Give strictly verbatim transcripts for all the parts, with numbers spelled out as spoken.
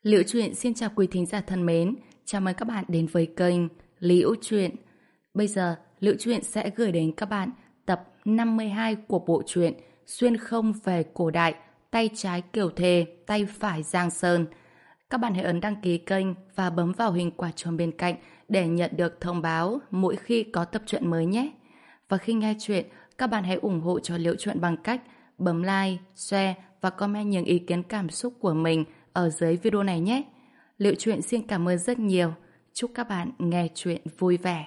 Liễu Chuyện xin chào quý thính giả thân mến, chào mừng các bạn đến với kênh Liễu Chuyện. Bây giờ, Liễu Chuyện sẽ gửi đến các bạn tập năm mươi hai của bộ truyện Xuyên không về cổ đại, tay trái Kiều Thề, tay phải Giang Sơn. Các bạn hãy ấn đăng ký kênh và bấm vào hình quả chuông bên cạnh để nhận được thông báo mỗi khi có tập truyện mới nhé. Và khi nghe chuyện, các bạn hãy ủng hộ cho Liễu Chuyện bằng cách bấm like, share và comment những ý kiến cảm xúc của mình ở dưới video này nhé. Liễu Chuyện xin cảm ơn rất nhiều. Chúc các bạn nghe chuyện vui vẻ.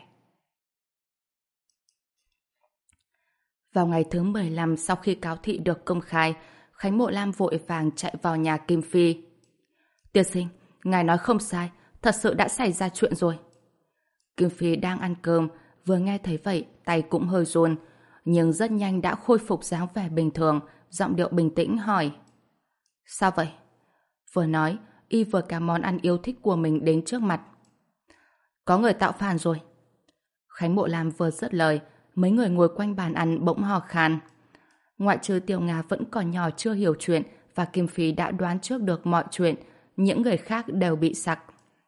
Vào ngày thứ mười lăm sau khi cáo thị được công khai, Khánh Mộ Lam vội vàng chạy vào nhà Kim Phi. Tiên sinh, ngài nói không sai, thật sự đã xảy ra chuyện rồi. Kim Phi đang ăn cơm, vừa nghe thấy vậy, tay cũng hơi run, nhưng rất nhanh đã khôi phục dáng vẻ bình thường, giọng điệu bình tĩnh hỏi. Sao vậy? Vừa nói, y vừa cả món ăn yêu thích của mình đến trước mặt. Có người tạo phản rồi. Khánh Mộ Lam vừa dứt lời, mấy người ngồi quanh bàn ăn bỗng hò khan. Ngoại trừ Tiểu Nga vẫn còn nhỏ chưa hiểu chuyện và Kim Phi đã đoán trước được mọi chuyện, những người khác đều bị sặc.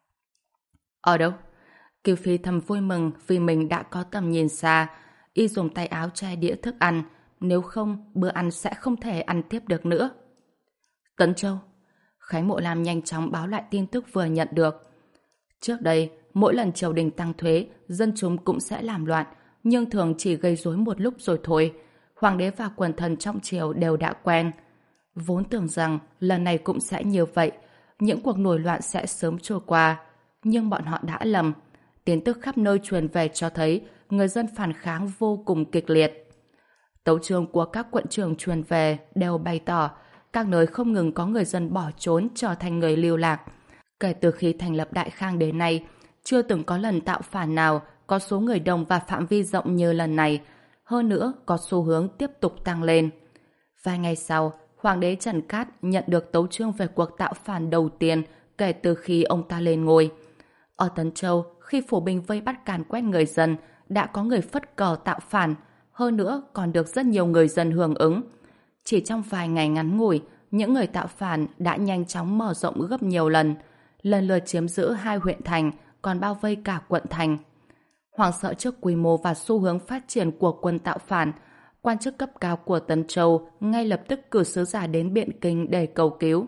Ở đâu? Kim Phi thầm vui mừng vì mình đã có tầm nhìn xa. Y dùng tay áo che đĩa thức ăn, nếu không bữa ăn sẽ không thể ăn tiếp được nữa. Tấn Châu. Khánh Mộ Lam nhanh chóng báo lại tin tức vừa nhận được. Trước đây, mỗi lần triều đình tăng thuế, dân chúng cũng sẽ làm loạn, nhưng thường chỉ gây rối một lúc rồi thôi. Hoàng đế và quần thần trong triều đều đã quen. Vốn tưởng rằng lần này cũng sẽ như vậy, những cuộc nổi loạn sẽ sớm trôi qua. Nhưng bọn họ đã lầm. Tin tức khắp nơi truyền về cho thấy người dân phản kháng vô cùng kịch liệt. Tấu chương của các quận trưởng truyền về đều bày tỏ các nơi không ngừng có người dân bỏ trốn trở thành người lưu lạc. Kể từ khi thành lập Đại Khang đến nay, chưa từng có lần tạo phản nào có số người đông và phạm vi rộng như lần này. Hơn nữa, có xu hướng tiếp tục tăng lên. Vài ngày sau, Hoàng đế Trần Cát nhận được tấu chương về cuộc tạo phản đầu tiên kể từ khi ông ta lên ngôi. Ở Tấn Châu, khi phủ binh vây bắt càn quét người dân, đã có người phất cờ tạo phản, hơn nữa còn được rất nhiều người dân hưởng ứng. Chỉ trong vài ngày ngắn ngủi, những người tạo phản đã nhanh chóng mở rộng gấp nhiều lần, lần lượt chiếm giữ hai huyện thành, còn bao vây cả quận thành. Hoảng sợ trước quy mô và xu hướng phát triển của quân tạo phản, quan chức cấp cao của Tấn Châu ngay lập tức cử sứ giả đến Biện Kinh để cầu cứu.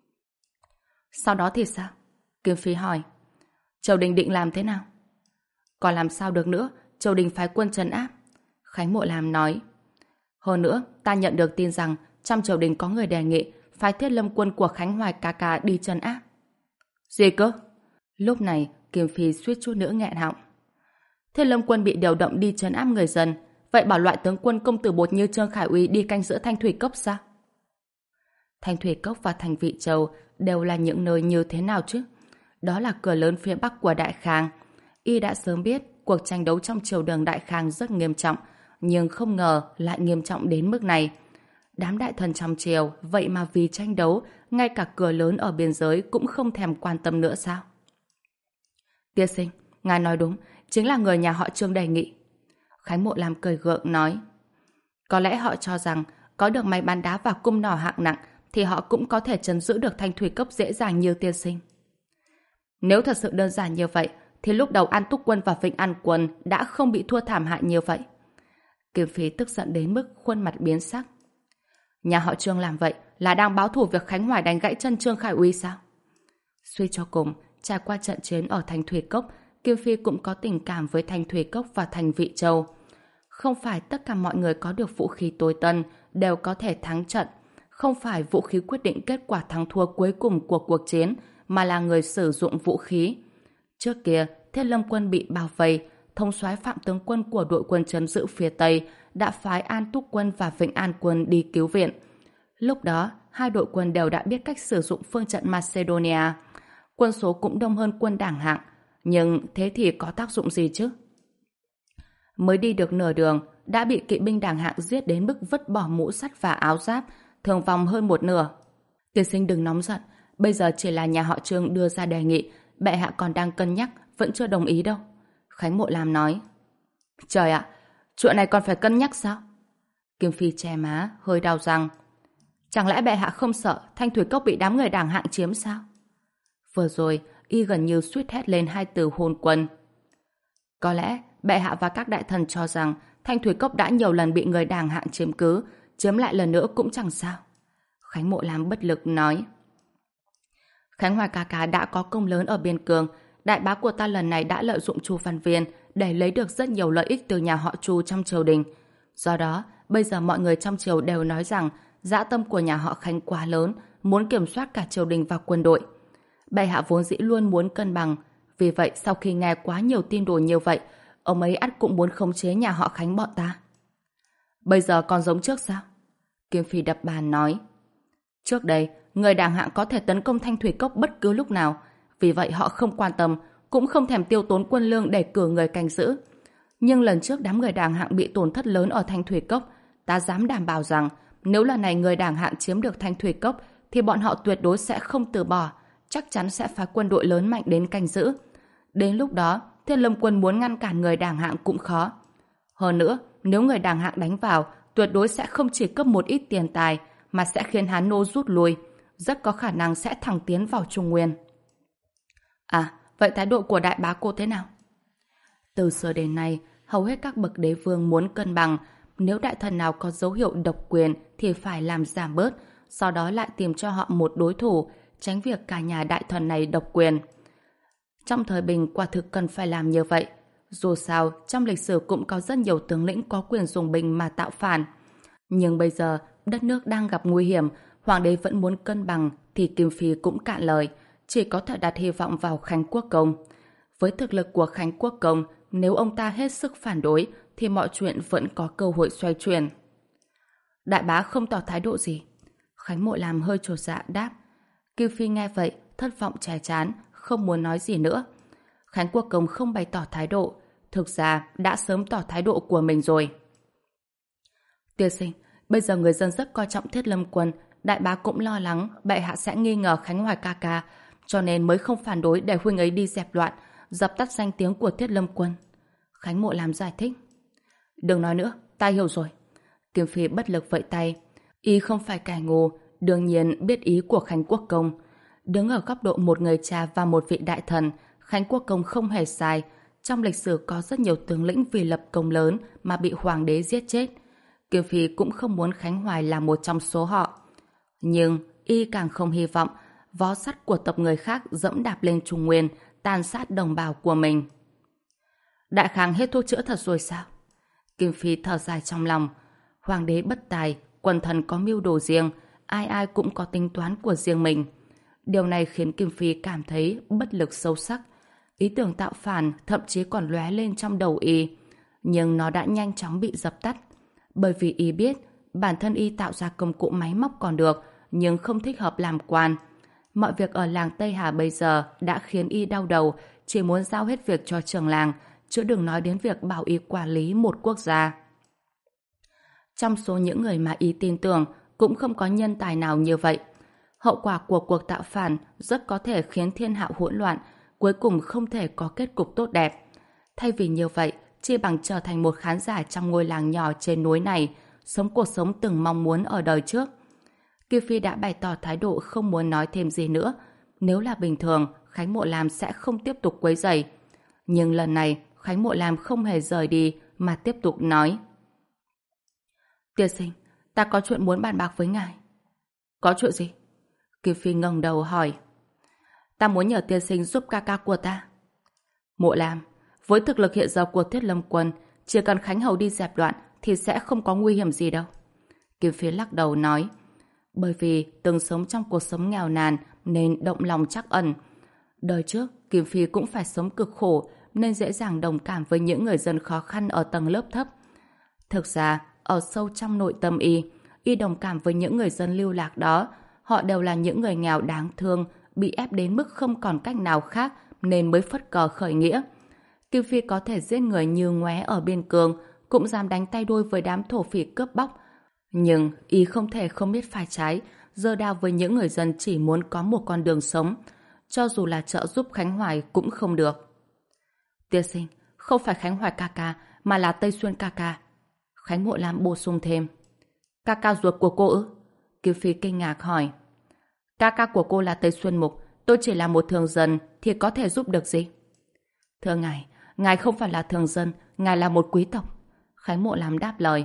Sau đó thì sao? Kim Phi hỏi. Triều đình định làm thế nào? Còn làm sao được nữa, triều đình phái quân trấn áp. Khánh Mộ Lam nói. Hơn nữa, ta nhận được tin rằng trong triều đình có người đề nghị phái Thiết Lâm quân của Khánh Hoài ca ca đi trấn áp. Gì cơ? Lúc này, Kim Phi suýt chút nữa nghẹn họng. Thiết Lâm quân bị điều động đi trấn áp người dân, vậy bảo loại tướng quân công tử bột như Trương Khải Úy đi canh giữ Thanh Thủy Cốc sao? Thanh Thủy Cốc và Thành Vị Châu đều là những nơi như thế nào chứ? Đó là cửa lớn phía bắc của Đại Khang. Y đã sớm biết cuộc tranh đấu trong triều đường Đại Khang rất nghiêm trọng, nhưng không ngờ lại nghiêm trọng đến mức này. Đám đại thần trong triều vậy mà vì tranh đấu, ngay cả cửa lớn ở biên giới cũng không thèm quan tâm nữa sao? Tiên sinh, ngài nói đúng, chính là người nhà họ Trương đề nghị. Khánh Mộ Lam cười gượng nói. Có lẽ họ cho rằng có được máy bắn đá và cung nỏ hạng nặng thì họ cũng có thể trấn giữ được Thanh Thủy Cốc dễ dàng như tiên sinh. Nếu thật sự đơn giản như vậy thì lúc đầu An Túc quân và Vĩnh An quân đã không bị thua thảm hại như vậy. Kim Phi tức giận đến mức khuôn mặt biến sắc. Nhà họ Trương làm vậy là đang báo thù việc Khánh Hoài đánh gãy chân Trương Khải Úy sao? Suy cho cùng, trải qua trận chiến ở Thanh Thủy Cốc, Kim Phi cũng có tình cảm với Thanh Thủy Cốc và Thành Vị Châu. Không phải tất cả mọi người có được vũ khí tối tân đều có thể thắng trận. Không phải vũ khí quyết định kết quả thắng thua cuối cùng của cuộc chiến, mà là người sử dụng vũ khí. Trước kia, Thiết Lâm quân bị bao vây, thống soái Phạm tướng quân của đội quân trấn giữ phía Tây đã phái An Túc quân và Vĩnh An quân đi cứu viện. Lúc đó, hai đội quân đều đã biết cách sử dụng phương trận Macedonia. Quân số cũng đông hơn quân Đảng Hạng, nhưng thế thì có tác dụng gì chứ? Mới đi được nửa đường, đã bị kỵ binh Đảng Hạng giết đến mức vứt bỏ mũ sắt và áo giáp, thương vong hơn một nửa. Tiên sinh đừng nóng giận, bây giờ chỉ là nhà họ Trương đưa ra đề nghị, bệ hạ còn đang cân nhắc, vẫn chưa đồng ý đâu. Khánh Mộ Lam nói. Trời ạ, chuyện này còn phải cân nhắc sao? Kim Phi che má, hơi đau răng. Chẳng lẽ bệ hạ không sợ Thanh Thủy Cốc bị đám người Đảng Hạng chiếm sao? Vừa rồi, y gần như suýt hét lên hai từ hôn quân. Có lẽ, bệ hạ và các đại thần cho rằng Thanh Thủy Cốc đã nhiều lần bị người đàng hạng chiếm cứ, chiếm lại lần nữa cũng chẳng sao. Khánh Mộ Lam bất lực nói. Khánh Hoài ca ca đã có công lớn ở biên cương, đại bá của ta lần này đã lợi dụng Chu Văn Viên để lấy được rất nhiều lợi ích từ nhà họ Chu trong triều đình. Do đó, bây giờ mọi người trong triều đều nói rằng dã tâm của nhà họ Khánh quá lớn, muốn kiểm soát cả triều đình và quân đội. Bệ hạ vốn dĩ luôn muốn cân bằng, vì vậy sau khi nghe quá nhiều tin đồn như vậy, ông ấy ắt cũng muốn khống chế nhà họ Khánh bọn ta. Bây giờ còn giống trước sao? Kim Phi đập bàn nói. Trước đây, người đàng hạng có thể tấn công Thanh Thủy Cốc bất cứ lúc nào, vì vậy họ không quan tâm, cũng không thèm tiêu tốn quân lương để cử người canh giữ. Nhưng lần trước đám người đàng hạng bị tổn thất lớn ở Thanh Thủy Cốc, ta dám đảm bảo rằng nếu lần này người đàng hạng chiếm được Thanh Thủy Cốc thì bọn họ tuyệt đối sẽ không từ bỏ, chắc chắn sẽ phái quân đội lớn mạnh đến canh giữ. Đến lúc đó, Thiên Lâm quân muốn ngăn cản người đàng hạng cũng khó. Hơn nữa, nếu người đàng hạng đánh vào, tuyệt đối sẽ không chỉ cướp một ít tiền tài, mà sẽ khiến Hán Nô rút lui, rất có khả năng sẽ thẳng tiến vào Trung Nguyên. À, vậy thái độ của đại bá cô thế nào? Từ xưa đến nay, hầu hết các bậc đế vương muốn cân bằng, nếu đại thần nào có dấu hiệu độc quyền thì phải làm giảm bớt, sau đó lại tìm cho họ một đối thủ, tránh việc cả nhà đại thần này độc quyền. Trong thời bình quả thực cần phải làm như vậy. Dù sao, trong lịch sử cũng có rất nhiều tướng lĩnh có quyền dùng binh mà tạo phản. Nhưng bây giờ, đất nước đang gặp nguy hiểm, hoàng đế vẫn muốn cân bằng thì Kim Phi cũng cạn lời, chỉ có thể đặt hy vọng vào Khánh Quốc Công. Với thực lực của Khánh Quốc Công, nếu ông ta hết sức phản đối thì mọi chuyện vẫn có cơ hội xoay chuyển. Đại bá không tỏ thái độ gì. Khánh Mộ Lam hơi chột dạ đáp. Kim Phi nghe vậy, thất vọng chai chán, không muốn nói gì nữa. Khánh Quốc Công không bày tỏ thái độ, thực ra đã sớm tỏ thái độ của mình rồi. Tiên sinh, bây giờ người dân rất coi trọng Thiết Lâm quân, đại bá cũng lo lắng bệ hạ sẽ nghi ngờ Khánh Hoài ca ca, cho nên mới không phản đối để huynh ấy đi dẹp loạn, dập tắt danh tiếng của Thiết Lâm quân. Khánh Mộ Lam giải thích. Đừng nói nữa, ta hiểu rồi. Kim Phi bất lực vẫy tay. Y không phải kẻ ngu, đương nhiên biết ý của Khánh Quốc Công. Đứng ở góc độ một người cha và một vị đại thần, Khánh Quốc Công không hề sai. Trong lịch sử có rất nhiều tướng lĩnh vì lập công lớn mà bị hoàng đế giết chết. Kim Phi cũng không muốn Khánh Hoài là một trong số họ. Nhưng y càng không hy vọng vó sắt của tộc người khác dẫm đạp lên Trung Nguyên, tàn sát đồng bào của mình. Đại Khang hết thuốc chữa thật rồi sao? Kim Phi thở dài trong lòng. Hoàng đế bất tài, quần thần có mưu đồ riêng, ai ai cũng có tính toán của riêng mình. Điều này khiến Kim Phi cảm thấy bất lực sâu sắc. Ý tưởng tạo phản thậm chí còn lóe lên trong đầu y, nhưng nó đã nhanh chóng bị dập tắt. Bởi vì y biết bản thân y tạo ra công cụ máy móc còn được, nhưng không thích hợp làm quan. Mọi việc ở làng Tây Hà bây giờ đã khiến y đau đầu, chỉ muốn giao hết việc cho trưởng làng, chứ đừng nói đến việc bảo y quản lý một quốc gia. Trong số những người mà y tin tưởng, cũng không có nhân tài nào như vậy. Hậu quả của cuộc tạo phản rất có thể khiến thiên hạ hỗn loạn, cuối cùng không thể có kết cục tốt đẹp. Thay vì như vậy, chỉ bằng trở thành một khán giả trong ngôi làng nhỏ trên núi này, sống cuộc sống từng mong muốn ở đời trước. Kiều Phi đã bày tỏ thái độ không muốn nói thêm gì nữa. Nếu là bình thường, Khánh Mộ Lam sẽ không tiếp tục quấy rầy. Nhưng lần này, Khánh Mộ Lam không hề rời đi mà tiếp tục nói. Tiên sinh, ta có chuyện muốn bàn bạc với ngài. Có chuyện gì? Kiều Phi ngẩng đầu hỏi. Ta muốn nhờ tiên sinh giúp ca ca của ta. Mộ Lam, với thực lực hiện giờ của Thiết Lâm quân, chỉ cần Khánh Hầu đi dẹp loạn thì sẽ không có nguy hiểm gì đâu. Kiều Phi lắc đầu nói. Bởi vì từng sống trong cuộc sống nghèo nàn nên động lòng trắc ẩn. Đời trước, Kim Phi cũng phải sống cực khổ nên dễ dàng đồng cảm với những người dân khó khăn ở tầng lớp thấp. Thực ra, ở sâu trong nội tâm y, y đồng cảm với những người dân lưu lạc đó. Họ đều là những người nghèo đáng thương, bị ép đến mức không còn cách nào khác nên mới phất cờ khởi nghĩa. Kim Phi có thể giết người như ngoé ở biên cương, cũng dám đánh tay đôi với đám thổ phỉ cướp bóc. Nhưng y không thể không biết phải trái, giơ đao với những người dân chỉ muốn có một con đường sống. Cho dù là trợ giúp Khánh Hoài cũng không được. Tiên sinh, không phải Khánh Hoài ca ca, mà là Tây Xuyên ca ca. Khánh Mộ Lam bổ sung thêm. Ca ca ruột của cô ư? Kiều Phi kinh ngạc hỏi. Ca ca của cô là Tây Xuân Mục, tôi chỉ là một thường dân thì có thể giúp được gì? Thưa ngài, ngài không phải là thường dân, ngài là một quý tộc. Khánh Mộ Lam đáp lời.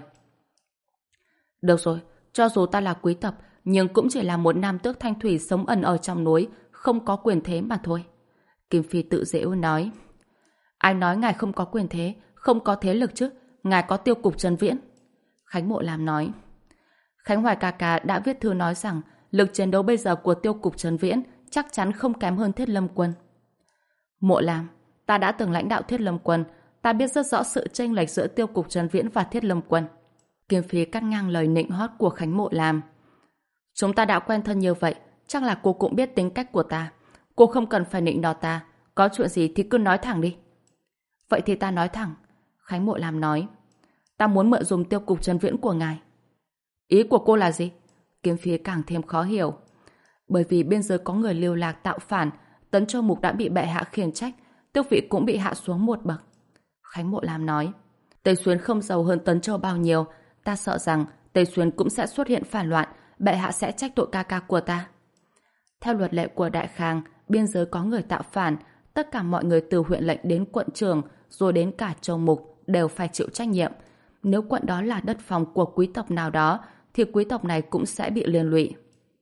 Được rồi, cho dù ta là quý tộc, nhưng cũng chỉ là một nam tước thanh thủy sống ẩn ở trong núi, không có quyền thế mà thôi. Kim Phi tự giễu nói. Ai nói ngài không có quyền thế, không có thế lực chứ? Ngài có Tiêu Cục Trấn Viễn. Khánh Mộ Lam nói. Khánh Hoài ca ca đã viết thư nói rằng lực chiến đấu bây giờ của Tiêu Cục Trấn Viễn chắc chắn không kém hơn Thiết Lâm Quân. Mộ Lam, ta đã từng lãnh đạo Thiết Lâm Quân, ta biết rất rõ sự chênh lệch giữa Tiêu Cục Trấn Viễn và Thiết Lâm Quân. Kim Phi cắt ngang lời nịnh hót của Khánh Mộ Lam. Chúng ta đã quen thân như vậy, chắc là cô cũng biết tính cách của ta. Cô không cần phải nịnh nọ ta, có chuyện gì thì cứ nói thẳng đi. Vậy thì ta nói thẳng. Khánh Mộ Lam nói. Ta muốn mượn dùng Tiêu Cục Trấn Viễn của ngài. Ý của cô là gì? Kim Phi càng thêm khó hiểu. Bởi vì biên giới có người lưu lạc tạo phản, Tấn Châu Mục đã bị bệ hạ khiển trách, tước vị cũng bị hạ xuống một bậc. Khánh Mộ Lam nói. Tây Xuyên không giàu hơn Tấn Châu bao nhiêu, ta sợ rằng Tây Xuyên cũng sẽ xuất hiện phản loạn, bệ hạ sẽ trách tội ca ca của ta. Theo luật lệ của Đại Khang, biên giới có người tạo phản, tất cả mọi người từ huyện lệnh đến quận trưởng, rồi đến cả châu mục đều phải chịu trách nhiệm. Nếu quận đó là đất phòng của quý tộc nào đó, thì quý tộc này cũng sẽ bị liên lụy.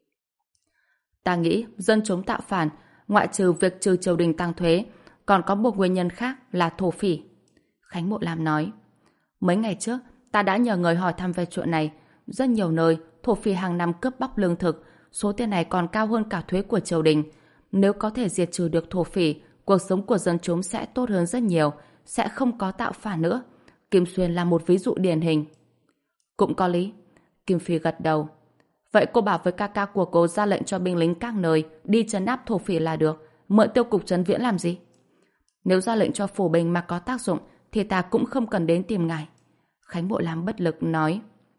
Ta nghĩ dân chúng tạo phản, ngoại trừ việc trừ triều đình tăng thuế, còn có một nguyên nhân khác là thổ phỉ. Khánh Mộ Lam nói. Mấy ngày trước, ta đã nhờ người hỏi thăm về chuyện này. Rất nhiều nơi, thổ phỉ hàng năm cướp bóc lương thực, số tiền này còn cao hơn cả thuế của triều đình. Nếu có thể diệt trừ được thổ phỉ, cuộc sống của dân chúng sẽ tốt hơn rất nhiều, sẽ không có tạo phản nữa. Kim Xuyên là một ví dụ điển hình. Cũng có lý. Kim Phi gật đầu. Vậy cô bảo với ca ca của cô ra lệnh cho binh lính các nơi đi trấn áp thổ phỉ là được, mượn Tiêu Cục Trấn Viễn làm gì? Nếu ra lệnh cho phủ binh mà có tác dụng thì ta cũng không cần đến tìm ngài. Khánh Mộ Lam bất lực nói.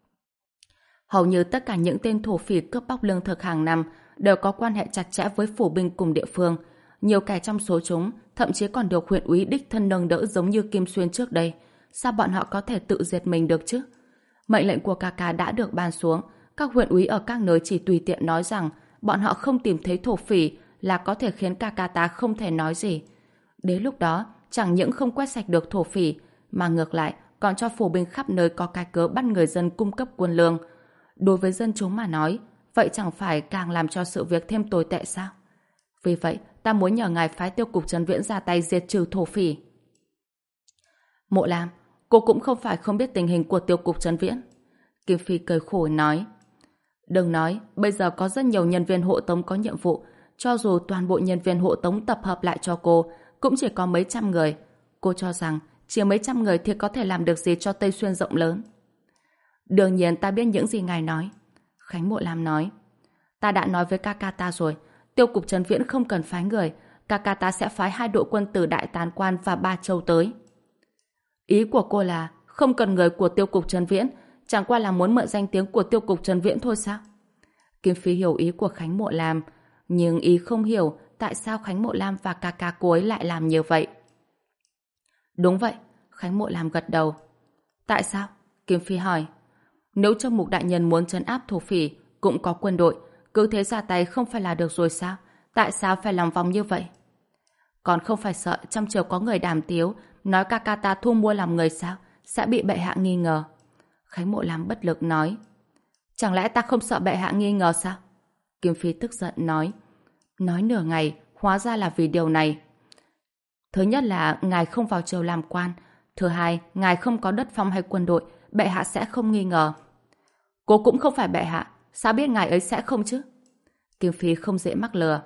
Hầu như tất cả những tên thổ phỉ cướp bóc lương thực hàng năm đều có quan hệ chặt chẽ với phủ binh cùng địa phương. Nhiều kẻ trong số chúng thậm chí còn được huyện úy đích thân nâng đỡ giống như Kim Xuyên trước đây. Sao bọn họ có thể tự diệt mình được chứ? Mệnh lệnh của ca ca đã được ban xuống, các huyện úy ở các nơi chỉ tùy tiện nói rằng bọn họ không tìm thấy thổ phỉ là có thể khiến ca ca ta không thể nói gì. Đến lúc đó, chẳng những không quét sạch được thổ phỉ, mà ngược lại còn cho phủ binh khắp nơi có cái cớ bắt người dân cung cấp quân lương. Đối với dân chúng mà nói, vậy chẳng phải càng làm cho sự việc thêm tồi tệ sao? Vì vậy, ta muốn nhờ ngài phái Tiêu Cục Trấn Viễn ra tay diệt trừ thổ phỉ. Mộ Lam, cô cũng không phải không biết tình hình của Tiêu Cục Trấn Viễn. Kim Phi cười khổ nói. Đừng nói, bây giờ có rất nhiều nhân viên hộ tống có nhiệm vụ. Cho dù toàn bộ nhân viên hộ tống tập hợp lại cho cô, cũng chỉ có mấy trăm người. Cô cho rằng chỉ mấy trăm người thì có thể làm được gì cho Tây Xuyên rộng lớn? Đương nhiên ta biết những gì ngài nói. Khánh Mộ Lam nói. Ta đã nói với ca ca ta rồi, Tiêu Cục Trấn Viễn không cần phái người, ca ca ta sẽ phái hai đội quân từ Đại Tán Quan và Ba Châu tới. Ý của cô là không cần người của Tiêu Cục Trấn Viễn, chẳng qua là muốn mượn danh tiếng của Tiêu Cục Trấn Viễn thôi sao? Kim Phi hiểu ý của Khánh Mộ Lam, nhưng ý không hiểu tại sao Khánh Mộ Lam và ca ca cô ấy lại làm như vậy. Đúng vậy, Khánh Mộ Lam gật đầu. Tại sao? Kim Phi hỏi. Nếu Châu Mục đại nhân muốn trấn áp thổ phỉ, cũng có quân đội, cứ thế ra tay không phải là được rồi sao? Tại sao phải lòng vòng như vậy? Còn không phải sợ trong triều có người đàm tiếu, nói ca ca ta thu mua làm người sao? Sẽ bị bệ hạ nghi ngờ. Khánh Mộ Lam bất lực nói. Chẳng lẽ ta không sợ bệ hạ nghi ngờ sao? Kim Phi tức giận nói. Nói nửa ngày, hóa ra là vì điều này. Thứ nhất là ngài không vào triều làm quan. Thứ hai, ngài không có đất phong hay quân đội, bệ hạ sẽ không nghi ngờ. Cô cũng không phải bệ hạ, sao biết ngài ấy sẽ không chứ? Kim Phi không dễ mắc lừa.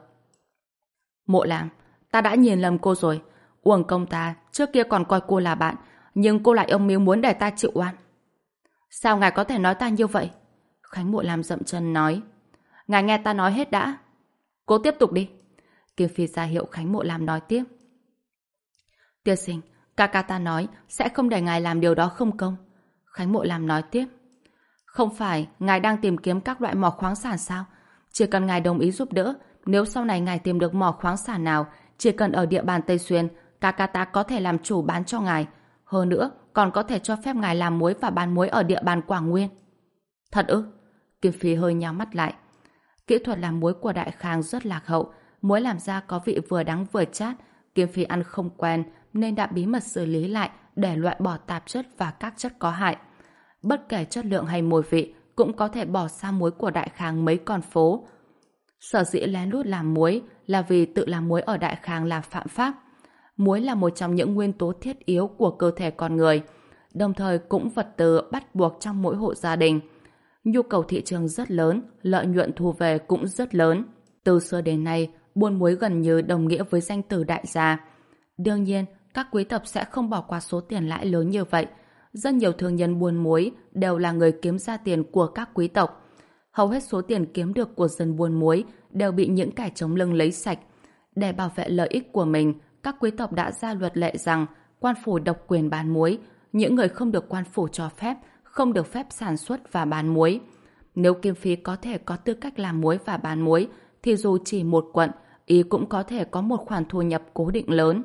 Mộ Lam, ta đã nhìn lầm cô rồi. Uổng công ta, trước kia còn coi cô là bạn, nhưng cô lại âm mưu muốn để ta chịu oan. Sao ngài có thể nói ta như vậy? Khánh Mộ Lam dậm chân nói. Ngài nghe ta nói hết đã. Cô tiếp tục đi. Kim Phi ra hiệu Khánh Mộ Lam nói tiếp. Tiên sinh, ca ca ta nói sẽ không để ngài làm điều đó không công. Khánh Mộ Lam nói tiếp. Không phải ngài đang tìm kiếm các loại mỏ khoáng sản sao? Chỉ cần ngài đồng ý giúp đỡ, nếu sau này ngài tìm được mỏ khoáng sản nào, chỉ cần ở địa bàn Tây Xuyên, ca ca ta có thể làm chủ bán cho ngài. Hơn nữa, còn có thể cho phép ngài làm muối và bán muối ở địa bàn Quảng Nguyên. Thật ư? Kim Phi hơi nhắm mắt lại. Kỹ thuật làm muối của Đại Khang rất lạc hậu, muối làm ra có vị vừa đắng vừa chát, Kim Phi ăn không quen nên đã bí mật xử lý lại để loại bỏ tạp chất và các chất có hại. Bất kể chất lượng hay mùi vị cũng có thể bỏ xa muối của Đại Khang mấy con phố. Sở dĩ lén lút làm muối là vì tự làm muối ở Đại Khang là phạm pháp. Muối là một trong những nguyên tố thiết yếu của cơ thể con người, đồng thời cũng vật tư bắt buộc trong mỗi hộ gia đình. Nhu cầu thị trường rất lớn, lợi nhuận thu về cũng rất lớn. Từ xưa đến nay, buôn muối gần như đồng nghĩa với danh từ đại gia. Đương nhiên, các quý tộc sẽ không bỏ qua số tiền lãi lớn như vậy. Rất nhiều thương nhân buôn muối đều là người kiếm ra tiền của các quý tộc. Hầu hết số tiền kiếm được của dân buôn muối đều bị những kẻ chống lưng lấy sạch. Để bảo vệ lợi ích của mình, các quý tộc đã ra luật lệ rằng quan phủ độc quyền bán muối, những người không được quan phủ cho phép không được phép sản xuất và bán muối. Nếu Kim Phi có thể có tư cách làm muối và bán muối, thì dù chỉ một quận, y cũng có thể có một khoản thu nhập cố định lớn.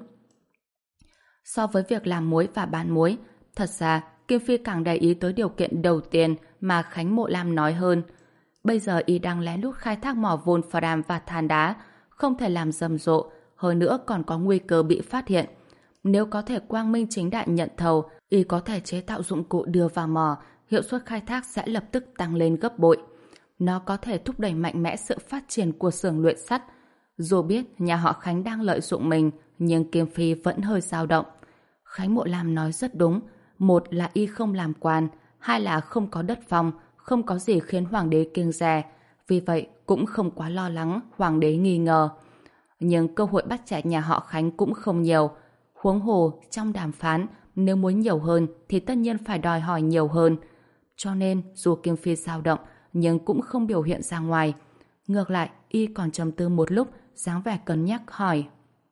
So với việc làm muối và bán muối, thật ra Kim Phi càng để ý tới điều kiện đầu tiên mà Khánh Mộ Lam nói hơn. Bây giờ y đang lén lút khai thác mỏ Wolfram và than đá, không thể làm rầm rộ, hơn nữa còn có nguy cơ bị phát hiện. Nếu có thể quang minh chính đại nhận thầu, y có thể chế tạo dụng cụ đưa vào mỏ, hiệu suất khai thác sẽ lập tức tăng lên gấp bội. Nó có thể thúc đẩy mạnh mẽ sự phát triển của xưởng luyện sắt. Dù biết nhà họ Khánh đang lợi dụng mình, nhưng Kim Phi vẫn hơi dao động. Khánh Mộ Lam nói rất đúng. Một là y không làm quan, hai là không có đất phong, không có gì khiến hoàng đế kiêng dè. Vì vậy cũng không quá lo lắng hoàng đế nghi ngờ. Nhưng cơ hội bắt chẹt nhà họ Khánh cũng không nhiều. Huống hồ trong đàm phán, nếu muốn nhiều hơn thì tất nhiên phải đòi hỏi nhiều hơn. Cho nên dù Kim Phi dao động nhưng cũng không biểu hiện ra ngoài. Ngược lại, y còn trầm tư một lúc, dáng vẻ cân nhắc hỏi: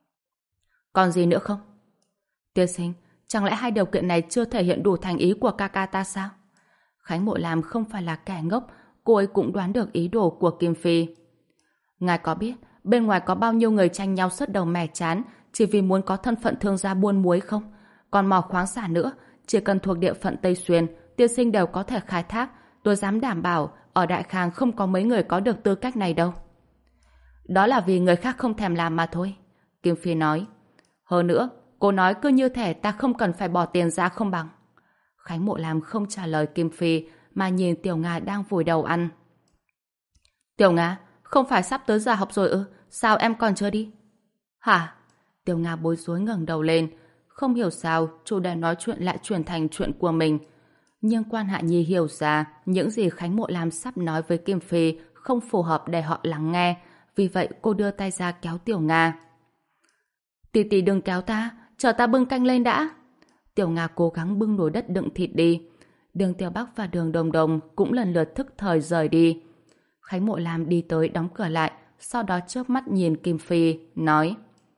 còn gì nữa không? Tiên sinh, chẳng lẽ hai điều kiện này chưa thể hiện đủ thành ý của ca ca ta sao? Khánh Mộ Lam không phải là kẻ ngốc, cô ấy cũng đoán được ý đồ của Kim Phi. Ngài có biết bên ngoài có bao nhiêu người tranh nhau sứt đầu mẻ chán chỉ vì muốn có thân phận thương gia buôn muối không? Còn mỏ khoáng sản nữa, chỉ cần thuộc địa phận Tây Xuyên, tiên sinh đều có thể khai thác. Tôi dám đảm bảo ở Đại Khang không có mấy người có được tư cách này đâu. Đó là vì người khác không thèm làm mà thôi, Kim Phi nói. Hơn nữa, cô nói cứ như thể ta không cần phải bỏ tiền ra không bằng. Khánh Mộ Lam không trả lời Kim Phi mà nhìn Tiểu Nga đang vùi đầu ăn. Tiểu Nga, không phải sắp tới giờ học rồi ư? Sao em còn chưa đi? Hả? Tiểu Nga bối rối ngẩng đầu lên. Không hiểu sao chủ đề nói chuyện lại chuyển thành chuyện của mình. Nhưng Quan Hạ Nhi hiểu ra những gì Khánh Mộ Lam sắp nói với Kim Phi không phù hợp để họ lắng nghe. Vì vậy cô đưa tay ra kéo Tiểu Nga. Tỷ tỷ đừng kéo ta, chờ ta bưng canh lên đã. Tiểu Nga cố gắng bưng nồi đất đựng thịt đi. Đường Tiểu Bắc và Đường Đồng Đồng cũng lần lượt thức thời rời đi. Khánh Mộ Lam đi tới đóng cửa lại, sau đó chớp mắt nhìn Kim Phi, nói: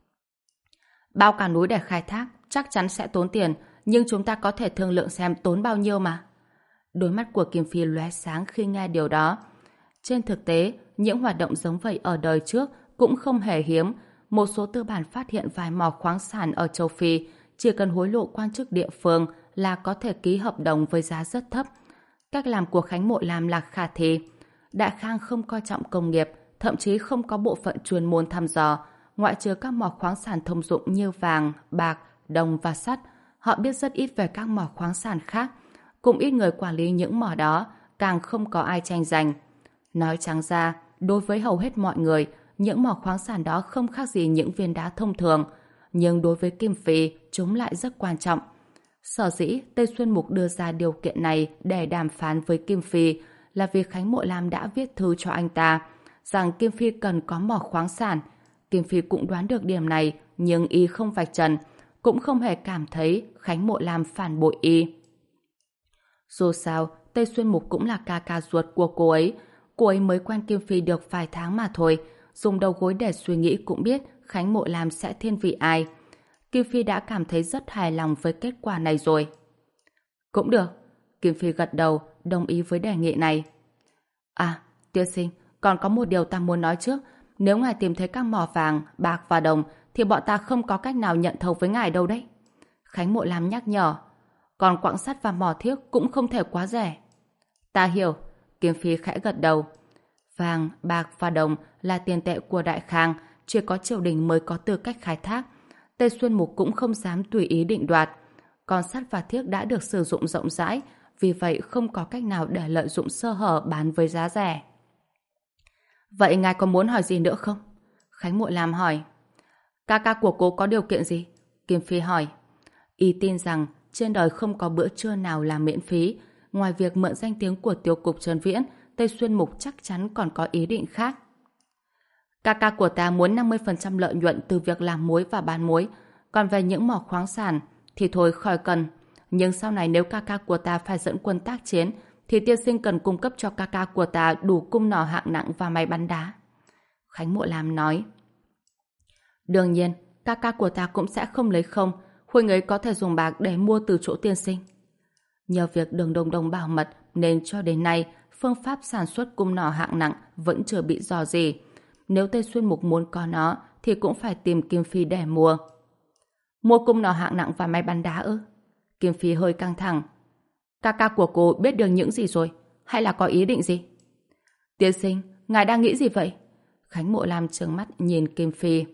bao cả núi để khai thác, chắc chắn sẽ tốn tiền, nhưng chúng ta có thể thương lượng xem tốn bao nhiêu mà. Đôi mắt của Kim Phi lóe sáng khi nghe điều đó. Trên thực tế, những hoạt động giống vậy ở đời trước cũng không hề hiếm. Một số tư bản phát hiện vài mỏ khoáng sản ở châu Phi, chỉ cần hối lộ quan chức địa phương là có thể ký hợp đồng với giá rất thấp. Cách làm của Khánh Mộ Lam là khả thi. Đại Khang không coi trọng công nghiệp, thậm chí không có bộ phận chuyên môn thăm dò. Ngoại trừ các mỏ khoáng sản thông dụng như vàng, bạc, đồng và sắt, họ biết rất ít về các mỏ khoáng sản khác. Cũng ít người quản lý những mỏ đó, càng không có ai tranh giành. Nói trắng ra, đối với hầu hết mọi người, những mỏ khoáng sản đó không khác gì những viên đá thông thường. Nhưng đối với Kim Phi, chúng lại rất quan trọng. Sở dĩ Tây Xuyên Mục đưa ra điều kiện này để đàm phán với Kim Phi là vì Khánh Mộ Lam đã viết thư cho anh ta rằng Kim Phi cần có mỏ khoáng sản. Kim Phi cũng đoán được điểm này, nhưng y không vạch trần, cũng không hề cảm thấy Khánh Mộ Lam phản bội y. Dù sao, Tây Xuyên Mục cũng là ca ca ruột của cô ấy. Cô ấy mới quen Kim Phi được vài tháng mà thôi. Dùng đầu gối để suy nghĩ cũng biết Khánh Mộ Lam sẽ thiên vị ai. Kim Phi đã cảm thấy rất hài lòng với kết quả này rồi. Cũng được. Kim Phi gật đầu, đồng ý với đề nghị này. À, tiên sinh, còn có một điều ta muốn nói trước. Nếu ngài tìm thấy các mỏ vàng, bạc và đồng thì bọn ta không có cách nào nhận thầu với ngài đâu đấy. Khánh Mộ Lam nhắc nhở. Còn quặng sắt và mỏ thiếc cũng không thể quá rẻ. Ta hiểu. Kim Phi khẽ gật đầu. Vàng, bạc và đồng là tiền tệ của Đại Khang, chỉ có triều đình mới có tư cách khai thác. Tây Xuyên Mục cũng không dám tùy ý định đoạt. Còn sắt và thiếc đã được sử dụng rộng rãi, vì vậy không có cách nào để lợi dụng sơ hở bán với giá rẻ. Vậy ngài có muốn hỏi gì nữa không? Khánh Mộ Lam hỏi. Ca ca của cô có điều kiện gì? Kim Phi hỏi. Y tin rằng trên đời không có bữa trưa nào là miễn phí. Ngoài việc mượn danh tiếng của tiêu cục Trần Viễn, Tây Xuyên Mục chắc chắn còn có ý định khác. Ca ca của ta muốn năm mươi phần trăm lợi nhuận từ việc làm muối và bán muối. Còn về những mỏ khoáng sản thì thôi khỏi cần. Nhưng sau này nếu ca ca của ta phải dẫn quân tác chiến thì tiên sinh cần cung cấp cho ca ca của ta đủ cung nỏ hạng nặng và máy bắn đá. Khánh Mộ Lam nói. Đương nhiên, ca ca của ta cũng sẽ không lấy không. Huynh ấy có thể dùng bạc để mua từ chỗ tiên sinh. Nhờ việc Đường Đồng Đồng bảo mật nên cho đến nay phương pháp sản xuất cung nỏ hạng nặng vẫn chưa bị dò dỉ. Nếu Tây Xuyên Mục muốn có nó thì cũng phải tìm Kim Phi để mua. Mua cung nỏ hạng nặng và máy bắn đá ư? Kim Phi hơi căng thẳng. Ca ca của cô biết được những gì rồi? Hay là có ý định gì? Tiên sinh, ngài đang nghĩ gì vậy? Khánh Mộ Lam trừng mắt nhìn Kim Phi.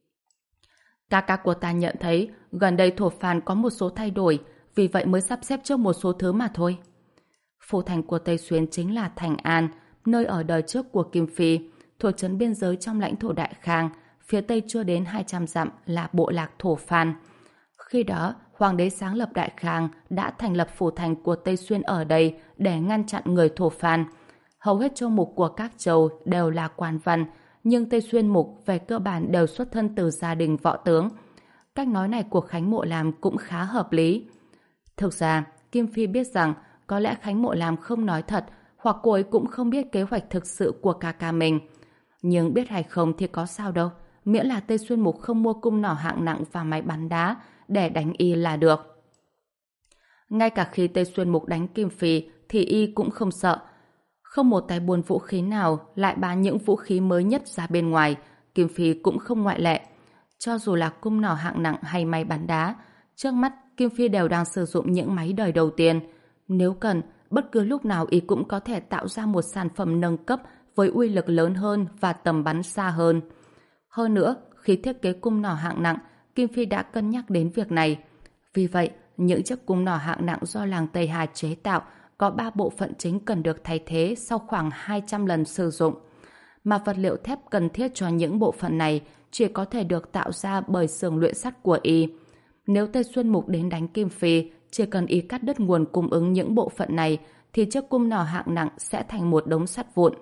Ca ca của ta nhận thấy gần đây thổ phàn có một số thay đổi, vì vậy mới sắp xếp trước một số thứ mà thôi. Phủ thành của Tây Xuyên chính là Thành An, nơi ở đời trước của Kim Phi, thuộc trấn biên giới trong lãnh thổ Đại Khang, phía tây chưa đến hai trăm dặm là bộ lạc Thổ Phàn. Khi đó, Hoàng đế sáng lập Đại Khang đã thành lập phủ thành của Tây Xuyên ở đây để ngăn chặn người Thổ Phàn. Hầu hết châu mục của các châu đều là quan văn, nhưng Tây Xuyên Mục về cơ bản đều xuất thân từ gia đình võ tướng. Cách nói này của Khánh Mộ Lam cũng khá hợp lý. Thực ra, Kim Phi biết rằng có lẽ Khánh Mộ Lam không nói thật, hoặc cô ấy cũng không biết kế hoạch thực sự của ca ca mình. Nhưng biết hay không thì có sao đâu, miễn là Tây Xuyên Mục không mua cung nỏ hạng nặng và máy bắn đá để đánh y là được. Ngay cả khi Tây Xuyên Mục đánh Kim Phi thì y cũng không sợ. Không một tay buôn vũ khí nào lại bán những vũ khí mới nhất ra bên ngoài, Kim Phi cũng không ngoại lệ. Cho dù là cung nỏ hạng nặng hay máy bắn đá, trước mắt Kim Phi đều đang sử dụng những máy đời đầu tiên. Nếu cần, bất cứ lúc nào y cũng có thể tạo ra một sản phẩm nâng cấp với uy lực lớn hơn và tầm bắn xa hơn. Hơn nữa, khi thiết kế cung nỏ hạng nặng, Kim Phi đã cân nhắc đến việc này. Vì vậy, những chiếc cung nỏ hạng nặng do làng Tây Hà chế tạo có ba bộ phận chính cần được thay thế sau khoảng hai trăm lần sử dụng. Mà vật liệu thép cần thiết cho những bộ phận này chỉ có thể được tạo ra bởi xưởng luyện sắt của y. Nếu Tây Xuyên Mục đến đánh Kim Phi, chỉ cần y cắt đứt nguồn cung ứng những bộ phận này thì chiếc cung nỏ hạng nặng sẽ thành một đống sắt vụn.